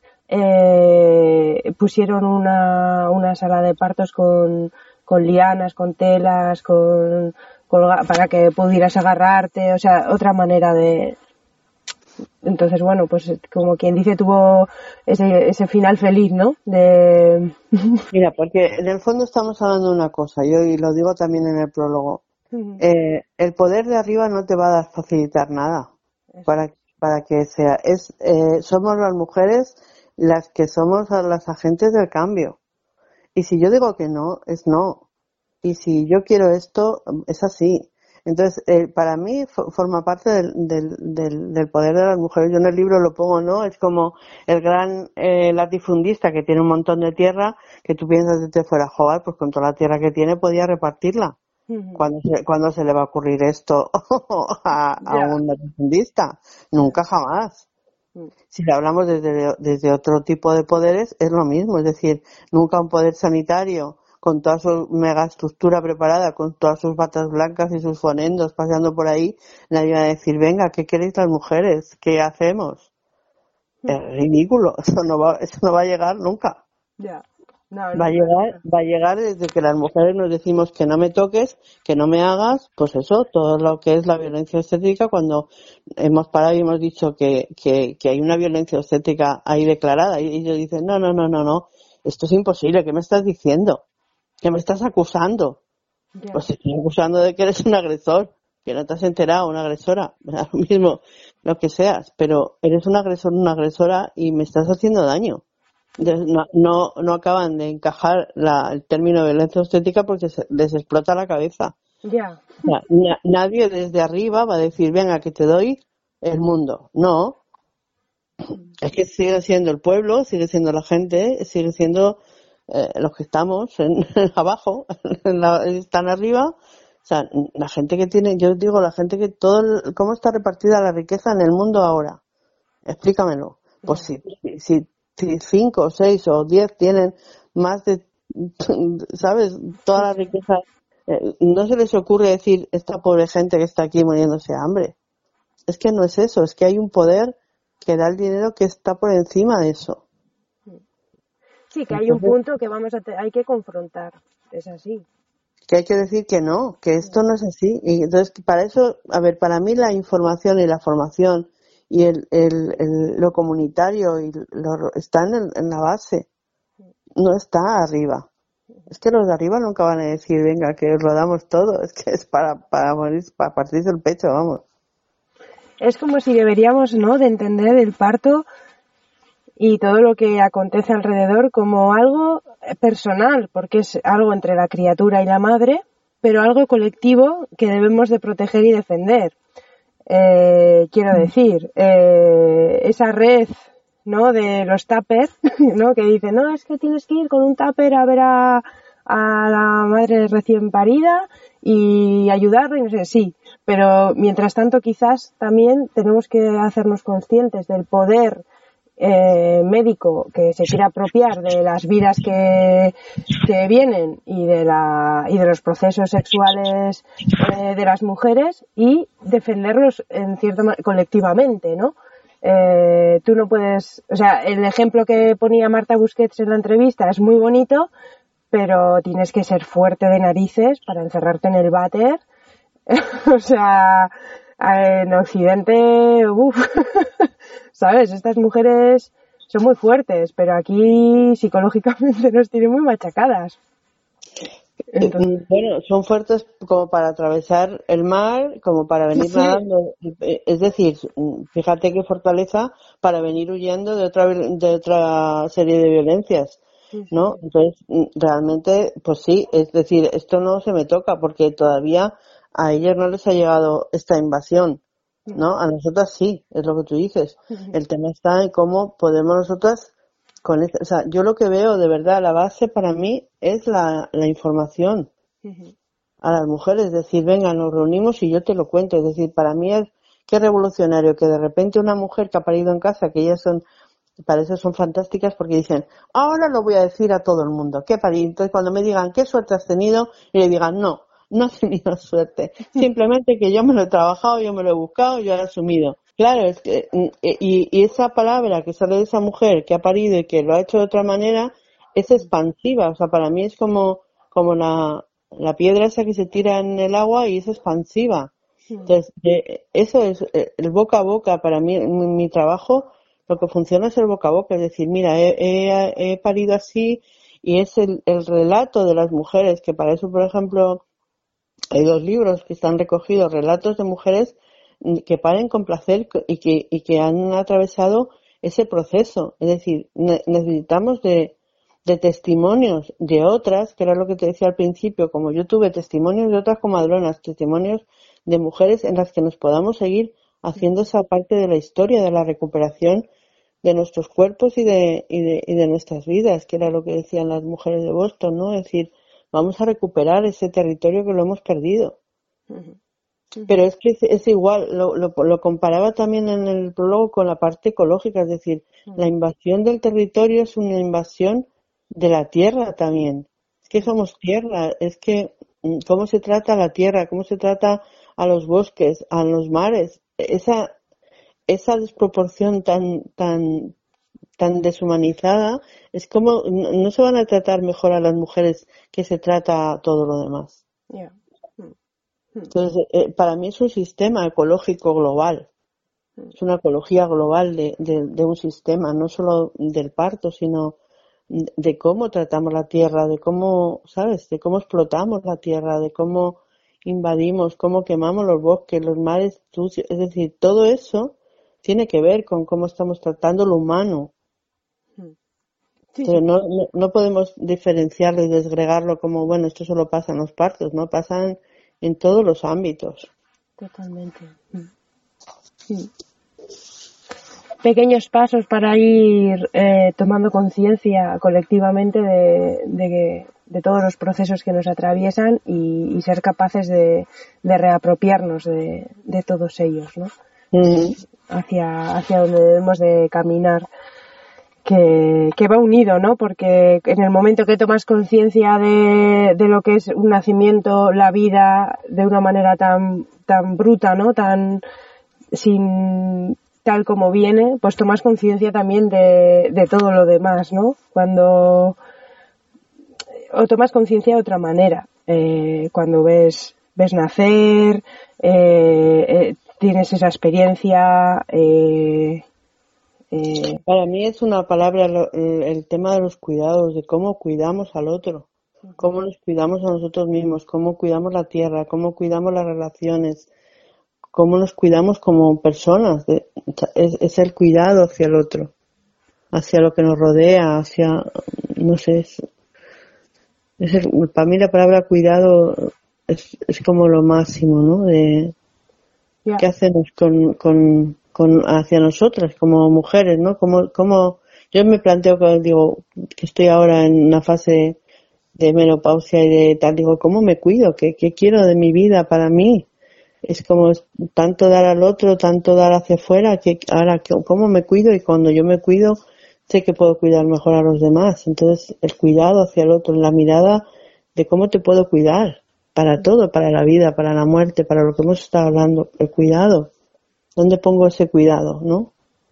eh, pusieron una, una sala de partos con, con lianas, con telas, con colga- para que pudieras agarrarte, o sea, otra manera de, entonces, bueno, pues como quien dice, tuvo ese, ese final feliz, ¿no? De... Mira, porque en el fondo estamos hablando de una cosa, yo y lo digo también en el prólogo. Eh, el poder de arriba no te va a dar- facilitar nada Eso para, es. para que sea. Es, eh, somos las mujeres las que somos las agentes del cambio. Y si yo digo que no, es no. Y si yo quiero esto, es así. Entonces, eh, para mí fo- forma parte del, del, del, del poder de las mujeres. Yo en el libro lo pongo, ¿no? Es como el gran eh, latifundista que tiene un montón de tierra, que tú piensas que te fuera a jugar, pues con toda la tierra que tiene podía repartirla. ¿Cuándo se, cuándo se le va a ocurrir esto a, a Ya. un latifundista? Nunca jamás. Mm. Si le hablamos desde, desde otro tipo de poderes, es lo mismo. Es decir, nunca un poder sanitario con toda su megaestructura preparada, con todas sus batas blancas y sus fonendos paseando por ahí, nadie va a decir, venga, ¿qué queréis las mujeres? ¿Qué hacemos? Es ridículo. Eso no va, eso no va a llegar nunca. Ya. No, Va a nunca, llegar, nunca. va a llegar desde que las mujeres nos decimos que no me toques, que no me hagas, pues eso, todo lo que es la violencia obstétrica, cuando hemos parado y hemos dicho que, que, que hay una violencia obstétrica ahí declarada, y ellos dicen, no, no, no, no, no, esto es imposible, ¿qué me estás diciendo? ¿Qué me estás acusando? Ya. Pues te estoy acusando de que eres un agresor, que no te has enterado, una agresora, me da lo mismo, lo que seas, pero eres un agresor, una agresora y me estás haciendo daño. Entonces, no, no, no acaban de encajar la, el término violencia obstétrica porque se, les explota la cabeza. Ya. O sea, na- nadie desde arriba va a decir, venga, que te doy el mundo. No, es que sigue siendo el pueblo, sigue siendo la gente, sigue siendo eh, los que estamos en, abajo, en la- están arriba. O sea, la gente que tiene, yo digo, la gente que todo, el- ¿cómo está repartida la riqueza en el mundo ahora? Explícamelo. Pues Ya. si, si, si cinco, o seis o diez tienen más de, ¿sabes? Toda la riqueza, eh, no se les ocurre decir esta pobre gente que está aquí muriéndose de hambre. Es que no es eso, es que hay un poder que da el dinero que está por encima de eso. Sí, que hay un Entonces, punto que vamos a te- hay que confrontar. Es así. que hay que decir que no, que esto no es así. Y entonces, para eso, a ver, para mí la información y la formación y el, el, el- lo comunitario y lo, están en, en la base, no está arriba. Es que los de arriba nunca van a decir, venga, que os lo damos todo. Es que es para, para morir, para partirse el pecho, vamos. Es como si deberíamos, ¿no?, de entender el parto y todo lo que acontece alrededor como algo personal, porque es algo entre la criatura y la madre, pero algo colectivo que debemos de proteger y defender. Eh, quiero decir, eh, esa red, ¿no?, de los tuppers, ¿no?, que dicen, no, es que tienes que ir con un tupper a ver a, a la madre recién parida y ayudarla y no sé, sí, pero mientras tanto quizás también tenemos que hacernos conscientes del poder eh, médico que se quiere apropiar de las vidas que, que vienen y de la y de los procesos sexuales eh, de las mujeres y defenderlos en cierta ma- colectivamente, ¿no? Eh, tú no puedes, o sea, el ejemplo que ponía Marta Busquets en la entrevista es muy bonito, pero tienes que ser fuerte de narices para encerrarte en el váter. O sea, en Occidente, uff, ¿sabes? Estas mujeres son muy fuertes, pero aquí psicológicamente nos tienen muy machacadas. Eh, Entonces, mm, Bueno, son fuertes como para atravesar el mar, como para venir sí, nadando. Eh, Es decir, mm, fíjate qué fortaleza para venir huyendo de otra, viol- de otra serie de violencias, sí, sí, ¿no? sí. Entonces, mm, realmente, pues sí, es decir, esto no se me toca porque todavía a ellos no les ha llegado esta invasión, ¿no? A nosotras sí, es lo que tú dices. El tema está en cómo podemos nosotras con este- o sea, yo lo que veo de verdad, la base para mí es la, la información a las mujeres, es decir, venga, nos reunimos y yo te lo cuento, es decir, para mí es qué revolucionario que de repente una mujer que ha parido en casa, que ellas son, para eso son fantásticas porque dicen, ahora lo voy a decir a todo el mundo, qué parí, entonces cuando me digan qué suerte has tenido, y le digan, no, no he tenido suerte, simplemente que yo me lo he trabajado, yo me lo he buscado, yo lo he asumido. Claro, es que, mm, y, y esa palabra que sale de esa mujer que ha parido y que lo ha hecho de otra manera, es expansiva, o sea, para mí es como, como la, la piedra esa que se tira en el agua y es expansiva. Entonces, eh, eso es eh, el boca a boca. Para mí, mi, mi trabajo, lo que funciona es el boca a boca. Es decir, mira, he, he- he parido así y es el, el relato de las mujeres, que para eso, por ejemplo, hay dos libros que están recogidos, relatos de mujeres mm, que paren con placer y que, y que han atravesado ese proceso. Es decir, ne- necesitamos de, de testimonios de otras, que era lo que te decía al principio, como yo tuve testimonios de otras comadronas, testimonios de mujeres en las que nos podamos seguir haciendo esa parte de la historia de la recuperación de nuestros cuerpos y de, y de, y de nuestras vidas, que era lo que decían las mujeres de Boston, ¿no? Es decir, vamos a recuperar ese territorio que lo hemos perdido. Pero es que es, es igual, lo, lo, lo comparaba también en el prólogo con la parte ecológica, es decir, la invasión del territorio es una invasión de la tierra también. Es que somos tierra, es que mm, cómo se trata a la tierra, cómo se trata a los bosques, a los mares, esa, esa desproporción tan, tan, tan deshumanizada, es como no, no se van a tratar mejor a las mujeres que se trata a todo lo demás. Ya. Entonces, eh, para mí es un sistema ecológico global, es una ecología global de, de, de un sistema, no solo del parto, sino de cómo tratamos la tierra, de cómo, ¿sabes? De cómo explotamos la tierra, de cómo invadimos, cómo quemamos los bosques, los mares sucios, es decir, todo eso tiene que ver con cómo estamos tratando lo humano. Sí, Entonces, sí, no, no, no podemos diferenciarlo y desgregarlo como, bueno, esto solo pasa en los partos, ¿no? Pasan en todos los ámbitos. totalmente. Sí. Pequeños pasos para ir eh, tomando conciencia colectivamente de, de, que- de todos los procesos que nos atraviesan y, y ser capaces de, de reapropiarnos de, de todos ellos, ¿no? Mm. Hacia, hacia donde debemos de caminar, que, que va unido, ¿no? Porque en el momento que tomas conciencia de, de lo que es un nacimiento, la vida, de una manera tan, tan bruta, ¿no? Tan sin tal como viene, pues tomas conciencia también de, de todo lo demás, ¿no? Cuando o tomas conciencia de otra manera, eh, cuando ves ves nacer, eh, eh, tienes esa experiencia, eh, eh, Para mí es una palabra lo- el tema de los cuidados, de cómo cuidamos al otro. cómo nos cuidamos a nosotros mismos, cómo cuidamos la tierra, cómo cuidamos las relaciones, cómo nos cuidamos como personas. De- es, es el cuidado hacia el otro, hacia lo que nos rodea, hacia, no sé, es, es el- para mí la palabra cuidado es, es como lo máximo, ¿no? De Ya. qué hacemos con, con, con hacia nosotras como mujeres, ¿no? Como, como yo me planteo que digo que estoy ahora en una fase de menopausia y de tal, digo, ¿cómo me cuido? ¿Qué, qué quiero de mi vida para mí? Es como es tanto dar al otro, tanto dar hacia afuera, que ahora que- cómo me cuido, y cuando yo me cuido sé que puedo cuidar mejor a los demás. Entonces el cuidado hacia el otro, la mirada de cómo te puedo cuidar para todo, para la vida, para la muerte, para lo que hemos estado hablando, el cuidado. ¿Dónde pongo ese cuidado, no?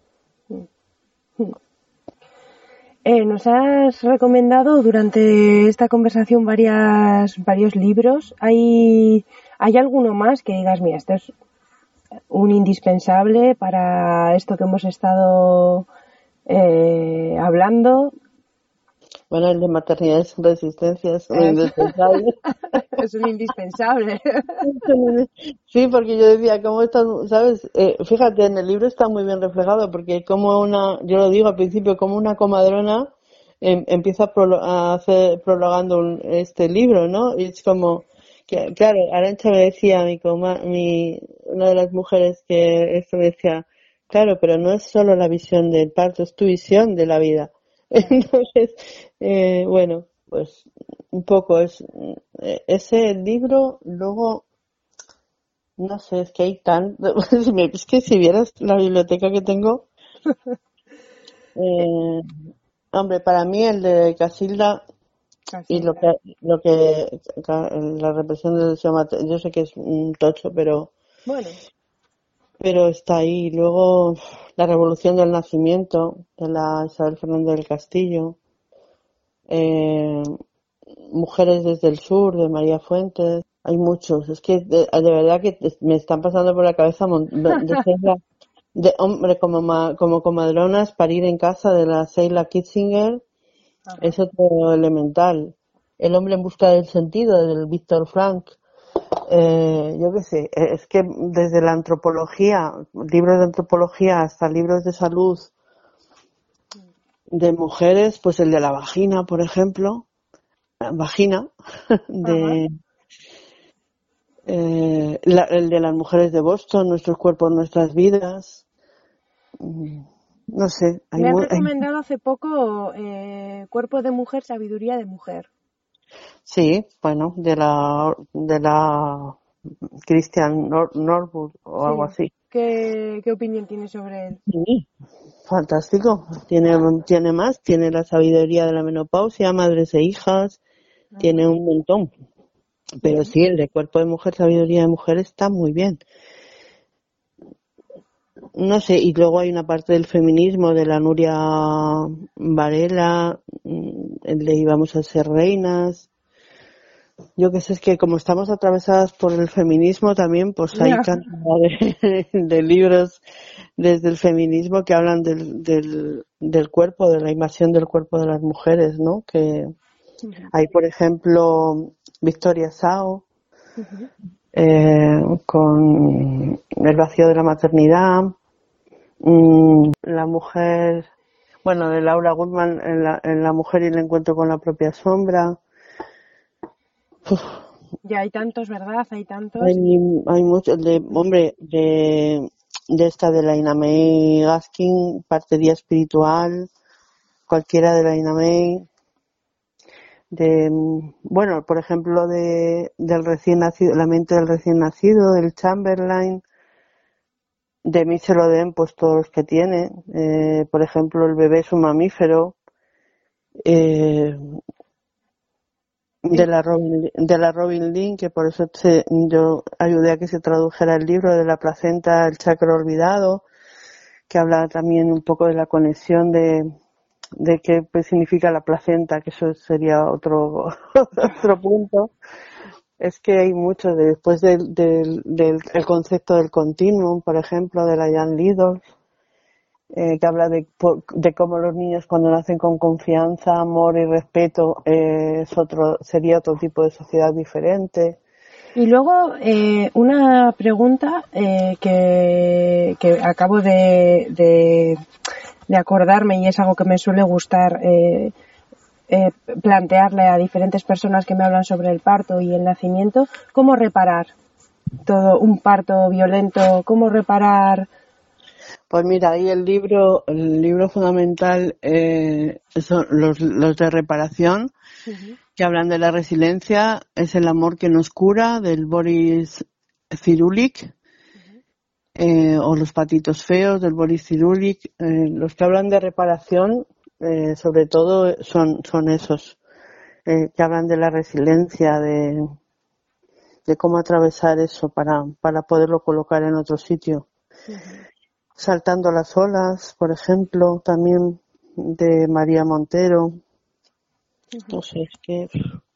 Eh, nos has recomendado durante esta conversación varias, varios libros. ¿Hay, ¿Hay alguno más que digas, mira, esto es un indispensable para esto que hemos estado eh, hablando? Bueno, el de maternidad sin resistencia es un Es, indispensable. es un indispensable. Sí, porque yo decía, ¿cómo estás? ¿Sabes? Eh, fíjate, en el libro está muy bien reflejado, porque como una, yo lo digo al principio, como una comadrona em, empieza a, prolo- a hacer, prologando un- este libro, ¿no? Y es como, que, claro, Arantxa me decía, mi, coma, mi, una de las mujeres que esto me decía, claro, pero no es solo la visión del parto, es tu visión de la vida. Entonces, eh, bueno, pues un poco es eh, ese libro, luego no sé, es que hay tan... si me- Es que si vieras la biblioteca que tengo, eh, hombre, para mí el de Casilda y Así, lo que, lo que ca- la represión del deseo materno, yo sé que es un tocho, pero, bueno, pero está ahí. Luego la revolución del nacimiento de la Isabel Fernández del Castillo, eh, Mujeres desde el sur de María Fuentes. Hay muchos, es que de, de verdad que me están pasando por la cabeza mon- de, de Sheila- de hombre como ma- como comadronas, Parir en casa de la Sheila Kitzinger ajá. es otro elemental. El hombre en busca del sentido del Víctor Frank. Eh, yo qué sé, eh, es que desde la antropología, libros de antropología hasta libros de salud de mujeres, pues el de la vagina, por ejemplo, eh, vagina Ajá. de eh, la- el de las mujeres de Boston, nuestros cuerpos, nuestras vidas. Mm, No sé, hay, Me han mu- hay- recomendado hace poco eh, Cuerpo de mujer, sabiduría de mujer. sí, bueno, de la de la Christian Nor Norwood o algo Sí. así. ¿Qué, qué opinión tienes sobre él? Sí, fantástico. Tiene tiene más, tiene la sabiduría de la menopausia, madres e hijas, Ajá. tiene un montón. Pero sí, el de cuerpo de mujer, sabiduría de mujer está muy bien. No sé, y luego hay una parte del feminismo de la Nuria Varela, mm, el de íbamos a ser reinas. Yo que sé, es que como estamos atravesadas por el feminismo también, pues hay Ya. cantidad de, de libros desde el feminismo que hablan del, del, del cuerpo, de la invasión del cuerpo de las mujeres, ¿no? Que Ujú, hay, por ejemplo, Victoria Sao, ujú. eh, con el vacío de la maternidad, mm, la mujer, bueno, de Laura Goodman en la, en la mujer y el encuentro con la propia sombra. Uf, Ya hay tantos, ¿verdad? Hay tantos. hay, hay mucho, de, hombre, de, de esta de la Ina May Gaskin, parte día espiritual, cualquiera de la Ina May, de, mm, bueno, por ejemplo, de, del recién nacido, la mente del recién nacido, del Chamberlain, de Michel Oden, pues todos los que tiene, eh, por ejemplo, el bebé es un mamífero, eh, de Y- la Robin, de la Robin Lynn, que por eso se- yo ayudé a que se tradujera el libro de la placenta, el chakra olvidado, que habla también un poco de la conexión de, de qué pues, significa la placenta, que eso sería otro, otro punto. Es que hay mucho de- después del, del, del el concepto del continuum, por ejemplo, de la Jan Lidl. eh, que habla de, de cómo los niños cuando nacen con confianza, amor y respeto eh, es otro, sería otro tipo de sociedad diferente. Y luego eh, una pregunta eh, que, que acabo de, de, de acordarme y es algo que me suele gustar eh, eh, plantearle a diferentes personas que me hablan sobre el parto y el nacimiento. ¿Cómo reparar todo un parto violento? ¿Cómo reparar? Pues mira, ahí el libro, el libro fundamental eh, son los, los de reparación, uh-huh. que hablan de la resiliencia, es El amor que nos cura, del Boris Cyrulnik, uh-huh. eh, o Los patitos feos, del Boris Cyrulnik. Eh, los que hablan de reparación, eh, sobre todo, son, son esos, eh, que hablan de la resiliencia, de, de cómo atravesar eso para, para poderlo colocar en otro sitio. Uh-huh. Saltando las olas, por ejemplo, también de María Montero. Entonces, ¿qué?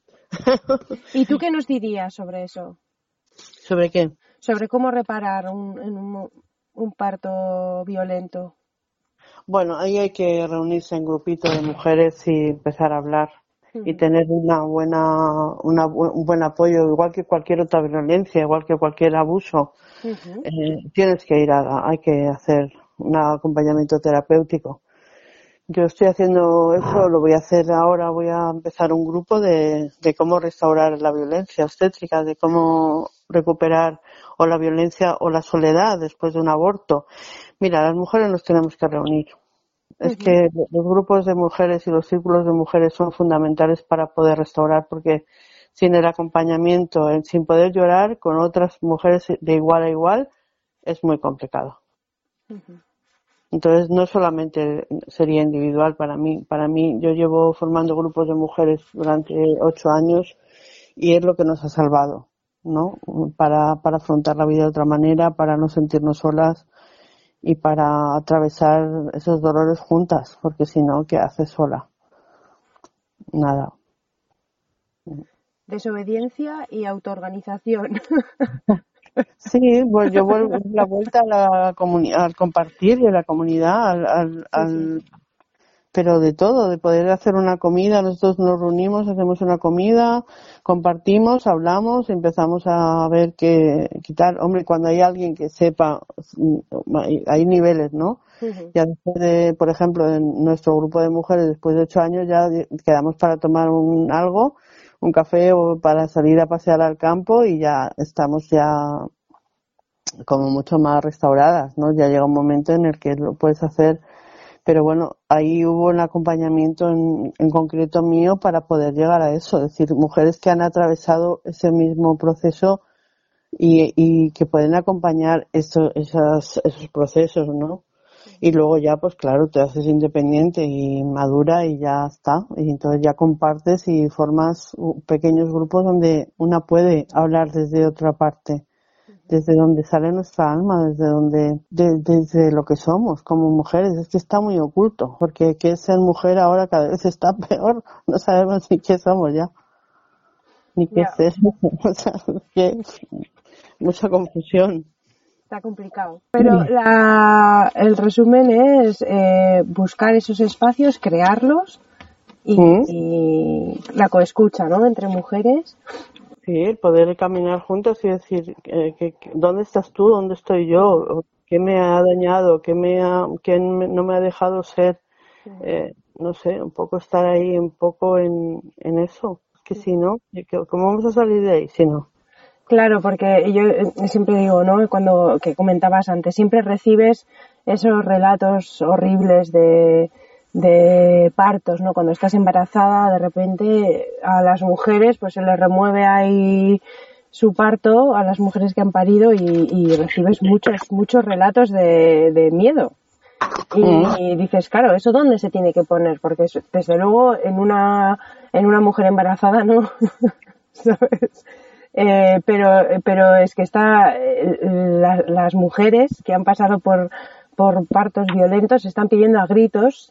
¿Y tú qué nos dirías sobre eso? ¿Sobre qué? Sobre cómo reparar un, un, un parto violento. Bueno, ahí hay que reunirse en grupitos de mujeres y empezar a hablar. Uh-huh. Y tener una buena, una, un buen apoyo, igual que cualquier otra violencia, igual que cualquier abuso. Uh-huh. Eh, tienes que ir a, hay que hacer un acompañamiento terapéutico. Yo estoy haciendo eso, lo voy a hacer ahora, voy a empezar un grupo de, de cómo restaurar la violencia obstétrica, de cómo recuperar o la violencia o la soledad después de un aborto. Mira, las mujeres nos tenemos que reunir. Es uh-huh. que los grupos de mujeres y los círculos de mujeres son fundamentales para poder restaurar, porque sin el acompañamiento, sin poder llorar con otras mujeres de igual a igual, es muy complicado. Uh-huh. Entonces, no solamente sería individual para mí. Para mí, yo llevo formando grupos de mujeres durante ocho años y es lo que nos ha salvado, ¿no? Para, para afrontar la vida de otra manera, para no sentirnos solas y para atravesar esos dolores juntas, porque si no, ¿qué haces sola? Nada. Desobediencia y autoorganización. Sí, pues yo vuelvo la vuelta a la comunidad, al compartir y a la comunidad, al, al, sí, al, pero de todo, de poder hacer una comida, nosotros nos reunimos, hacemos una comida, compartimos, hablamos, empezamos a ver qué quitar. Hombre, cuando hay alguien que sepa, hay niveles, ¿no? Uh-huh. Ya después de, por ejemplo, en nuestro grupo de mujeres, después de ocho años ya quedamos para tomar un algo, un café o para salir a pasear al campo y ya estamos ya como mucho más restauradas, ¿no? Ya llega un momento en el que lo puedes hacer, pero bueno, ahí hubo un acompañamiento en, en concreto mío para poder llegar a eso, es decir, mujeres que han atravesado ese mismo proceso y, y que pueden acompañar eso, esas, esos procesos, ¿no? Y luego ya, pues claro, te haces independiente y madura y ya está. Y entonces ya compartes y formas pequeños grupos donde una puede hablar desde otra parte, desde donde sale nuestra alma, desde donde, de, desde lo que somos como mujeres. Es que está muy oculto, porque que ser mujer ahora cada vez está peor. No sabemos ni qué somos ya, ni qué yeah. es eso. O sea, que mucha confusión. Está complicado. Pero la, el resumen es eh, buscar esos espacios, crearlos y, ¿Mm? y la coescucha, ¿no? Entre mujeres. Sí, el poder caminar juntos y decir, eh, que, que, ¿dónde estás tú? ¿Dónde estoy yo? ¿Qué me ha dañado? ¿Qué, me ha, qué me, no me ha dejado ser? Eh, no sé, un poco estar ahí, un poco en, en eso. Que si no, ¿cómo vamos a salir de ahí si no? Claro, porque yo siempre digo, ¿no? Cuando que comentabas antes, siempre recibes esos relatos horribles de, de partos, ¿no? Cuando estás embarazada, de repente a las mujeres pues se les remueve ahí su parto, a las mujeres que han parido y, y recibes muchos muchos relatos de, de miedo. Y, y dices, claro, ¿eso dónde se tiene que poner? Porque desde luego en una en una mujer embarazada no, ¿sabes? Eh, pero pero es que está eh, la, las mujeres que han pasado por por partos violentos están pidiendo a gritos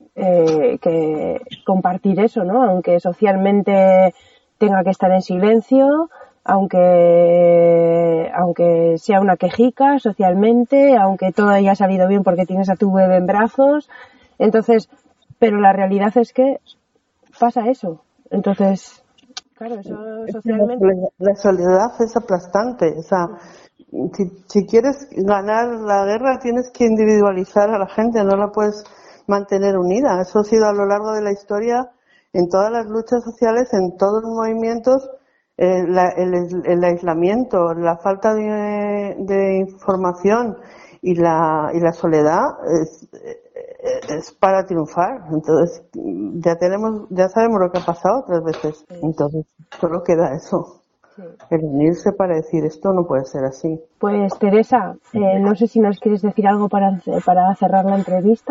eh, que compartir eso, ¿no? Aunque socialmente tenga que estar en silencio, aunque aunque sea una quejica socialmente, aunque todo haya salido bien porque tienes a tu bebé en brazos. Entonces, pero la realidad es que pasa eso. Entonces, claro, eso socialmente... La soledad es aplastante. O sea, si, si quieres ganar la guerra tienes que individualizar a la gente, no la puedes mantener unida. Eso ha sido a lo largo de la historia, en todas las luchas sociales, en todos los movimientos, eh, la, el, el aislamiento, la falta de, de información y la, y la soledad es, es para triunfar. Entonces, ya tenemos, ya sabemos lo que ha pasado otras veces. Entonces, solo queda eso. Sí. El unirse para decir esto no puede ser así. Pues Teresa, eh, no sé si nos quieres decir algo para, para cerrar la entrevista.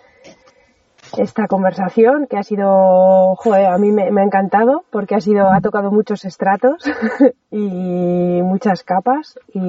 Esta conversación que ha sido, joder, a mí me, me ha encantado porque ha sido, ha tocado muchos estratos y muchas capas y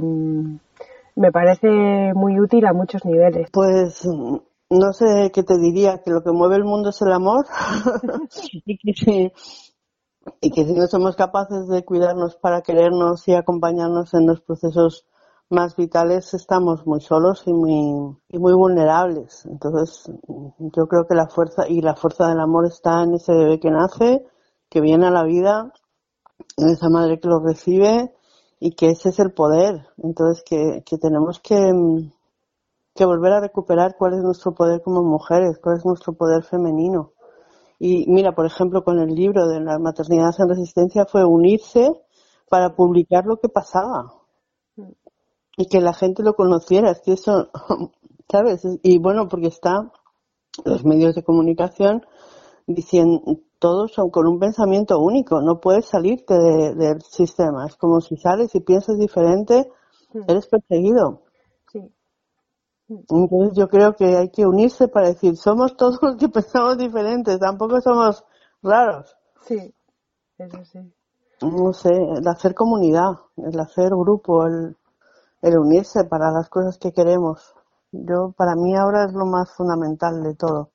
me parece muy útil a muchos niveles. Pues no sé qué te diría, que lo que mueve el mundo es el amor y que si, y que si no somos capaces de cuidarnos para querernos y acompañarnos en los procesos más vitales, estamos muy solos y muy y muy vulnerables. Entonces, yo creo que la fuerza y la fuerza del amor está en ese bebé que nace, que viene a la vida, en esa madre que lo recibe y que ese es el poder. Entonces, que, que tenemos que, que volver a recuperar cuál es nuestro poder como mujeres, cuál es nuestro poder femenino. Y mira, por ejemplo, con el libro de la maternidad en resistencia fue unirse para publicar lo que pasaba. Y que la gente lo conociera, es que eso, ¿sabes? Y bueno, porque está los medios de comunicación diciendo, todos son con un pensamiento único, no puedes salirte de, del sistema. Es como si sales y piensas diferente, eres perseguido. Sí. Entonces yo creo que hay que unirse para decir, somos todos los que pensamos diferentes, tampoco somos raros. Sí, eso sí. No sé, el hacer comunidad, el hacer grupo, el... el unirse para las cosas que queremos. Yo, para mí ahora es lo más fundamental de todo.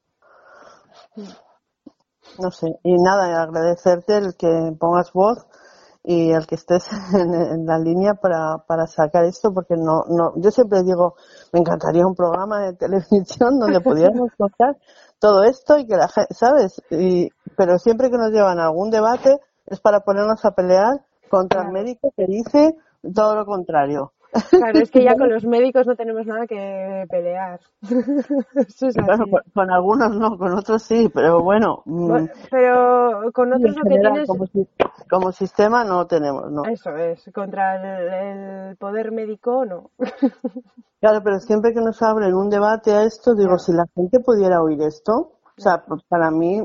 No sé, y nada, agradecerte el que pongas voz y el que estés en, en la línea para, para sacar esto, porque no, no, yo siempre digo, me encantaría un programa de televisión donde pudiéramos contar todo esto y que la gente, ¿sabes? Y, pero siempre que nos llevan a algún debate es para ponernos a pelear contra el médico que dice todo lo contrario. Claro, es que ya con los médicos no tenemos nada que pelear. Eso es bueno, con, con algunos no, con otros sí, pero bueno. bueno pero con otros lo que tienes... Como, como sistema no tenemos, ¿no? Eso es, contra el, el poder médico no. Claro, pero siempre que nos abren un debate a esto, digo, si la gente pudiera oír esto, o sea, para mí,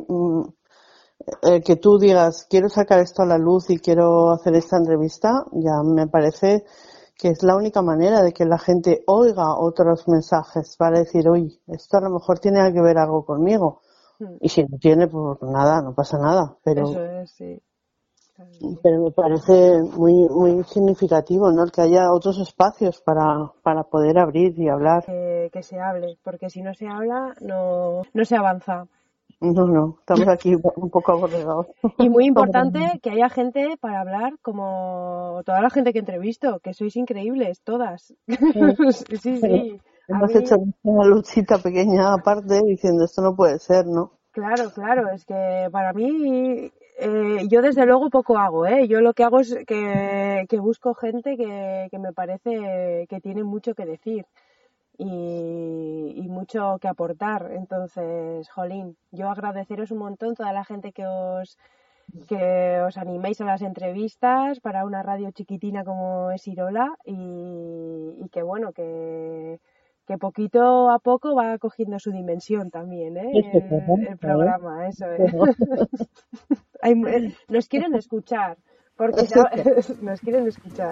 eh, que tú digas, quiero sacar esto a la luz y quiero hacer esta entrevista, ya me parece... que es la única manera de que la gente oiga otros mensajes para decir, uy, esto a lo mejor tiene que ver algo conmigo. Mm. Y si no tiene, pues nada, no pasa nada. Pero, eso es, sí. Claro, sí. Pero me parece muy muy significativo, ¿no? Que haya otros espacios para, para poder abrir y hablar. Que, que se hable, porque si no se habla, no, no se avanza. No, no, estamos aquí un poco aborregados. Y muy importante que haya gente para hablar, como toda la gente que entrevisto, que sois increíbles, todas. Sí, sí. sí. Hemos mí... hecho una luchita pequeña aparte diciendo esto no puede ser, ¿no? Claro, claro, es que para mí, eh, yo desde luego poco hago, ¿eh? Yo lo que hago es que, que busco gente que, que me parece que tiene mucho que decir. Y, y mucho que aportar. Entonces, jolín, yo agradeceros un montón toda la gente que os que os animéis a las entrevistas para una radio chiquitina como es Irola y, y que bueno, que, que poquito a poco va cogiendo su dimensión también, ¿eh? El, el programa, eso es. Hay, nos quieren escuchar, porque nos quieren escuchar.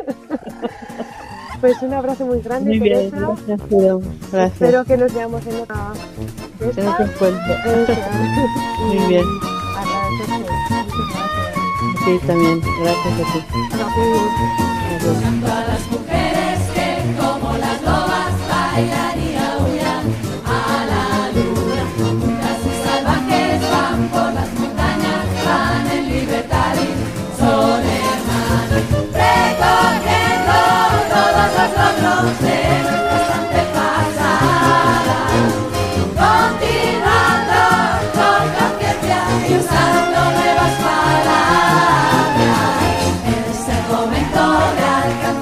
Pues un abrazo muy grande, muy bien, Teresa. Gracias, Pedro. Gracias. Espero que nos veamos en otra de estas. Muy bien. Agradecerte. Muchas gracias. Sí, también. Gracias a ti. Gracias. A las mujeres que como las lobas bailan y aullan a la luna. Las salvajes van por las montañas, van en libertad y son hermanos. Recogiendo momento de alcanzar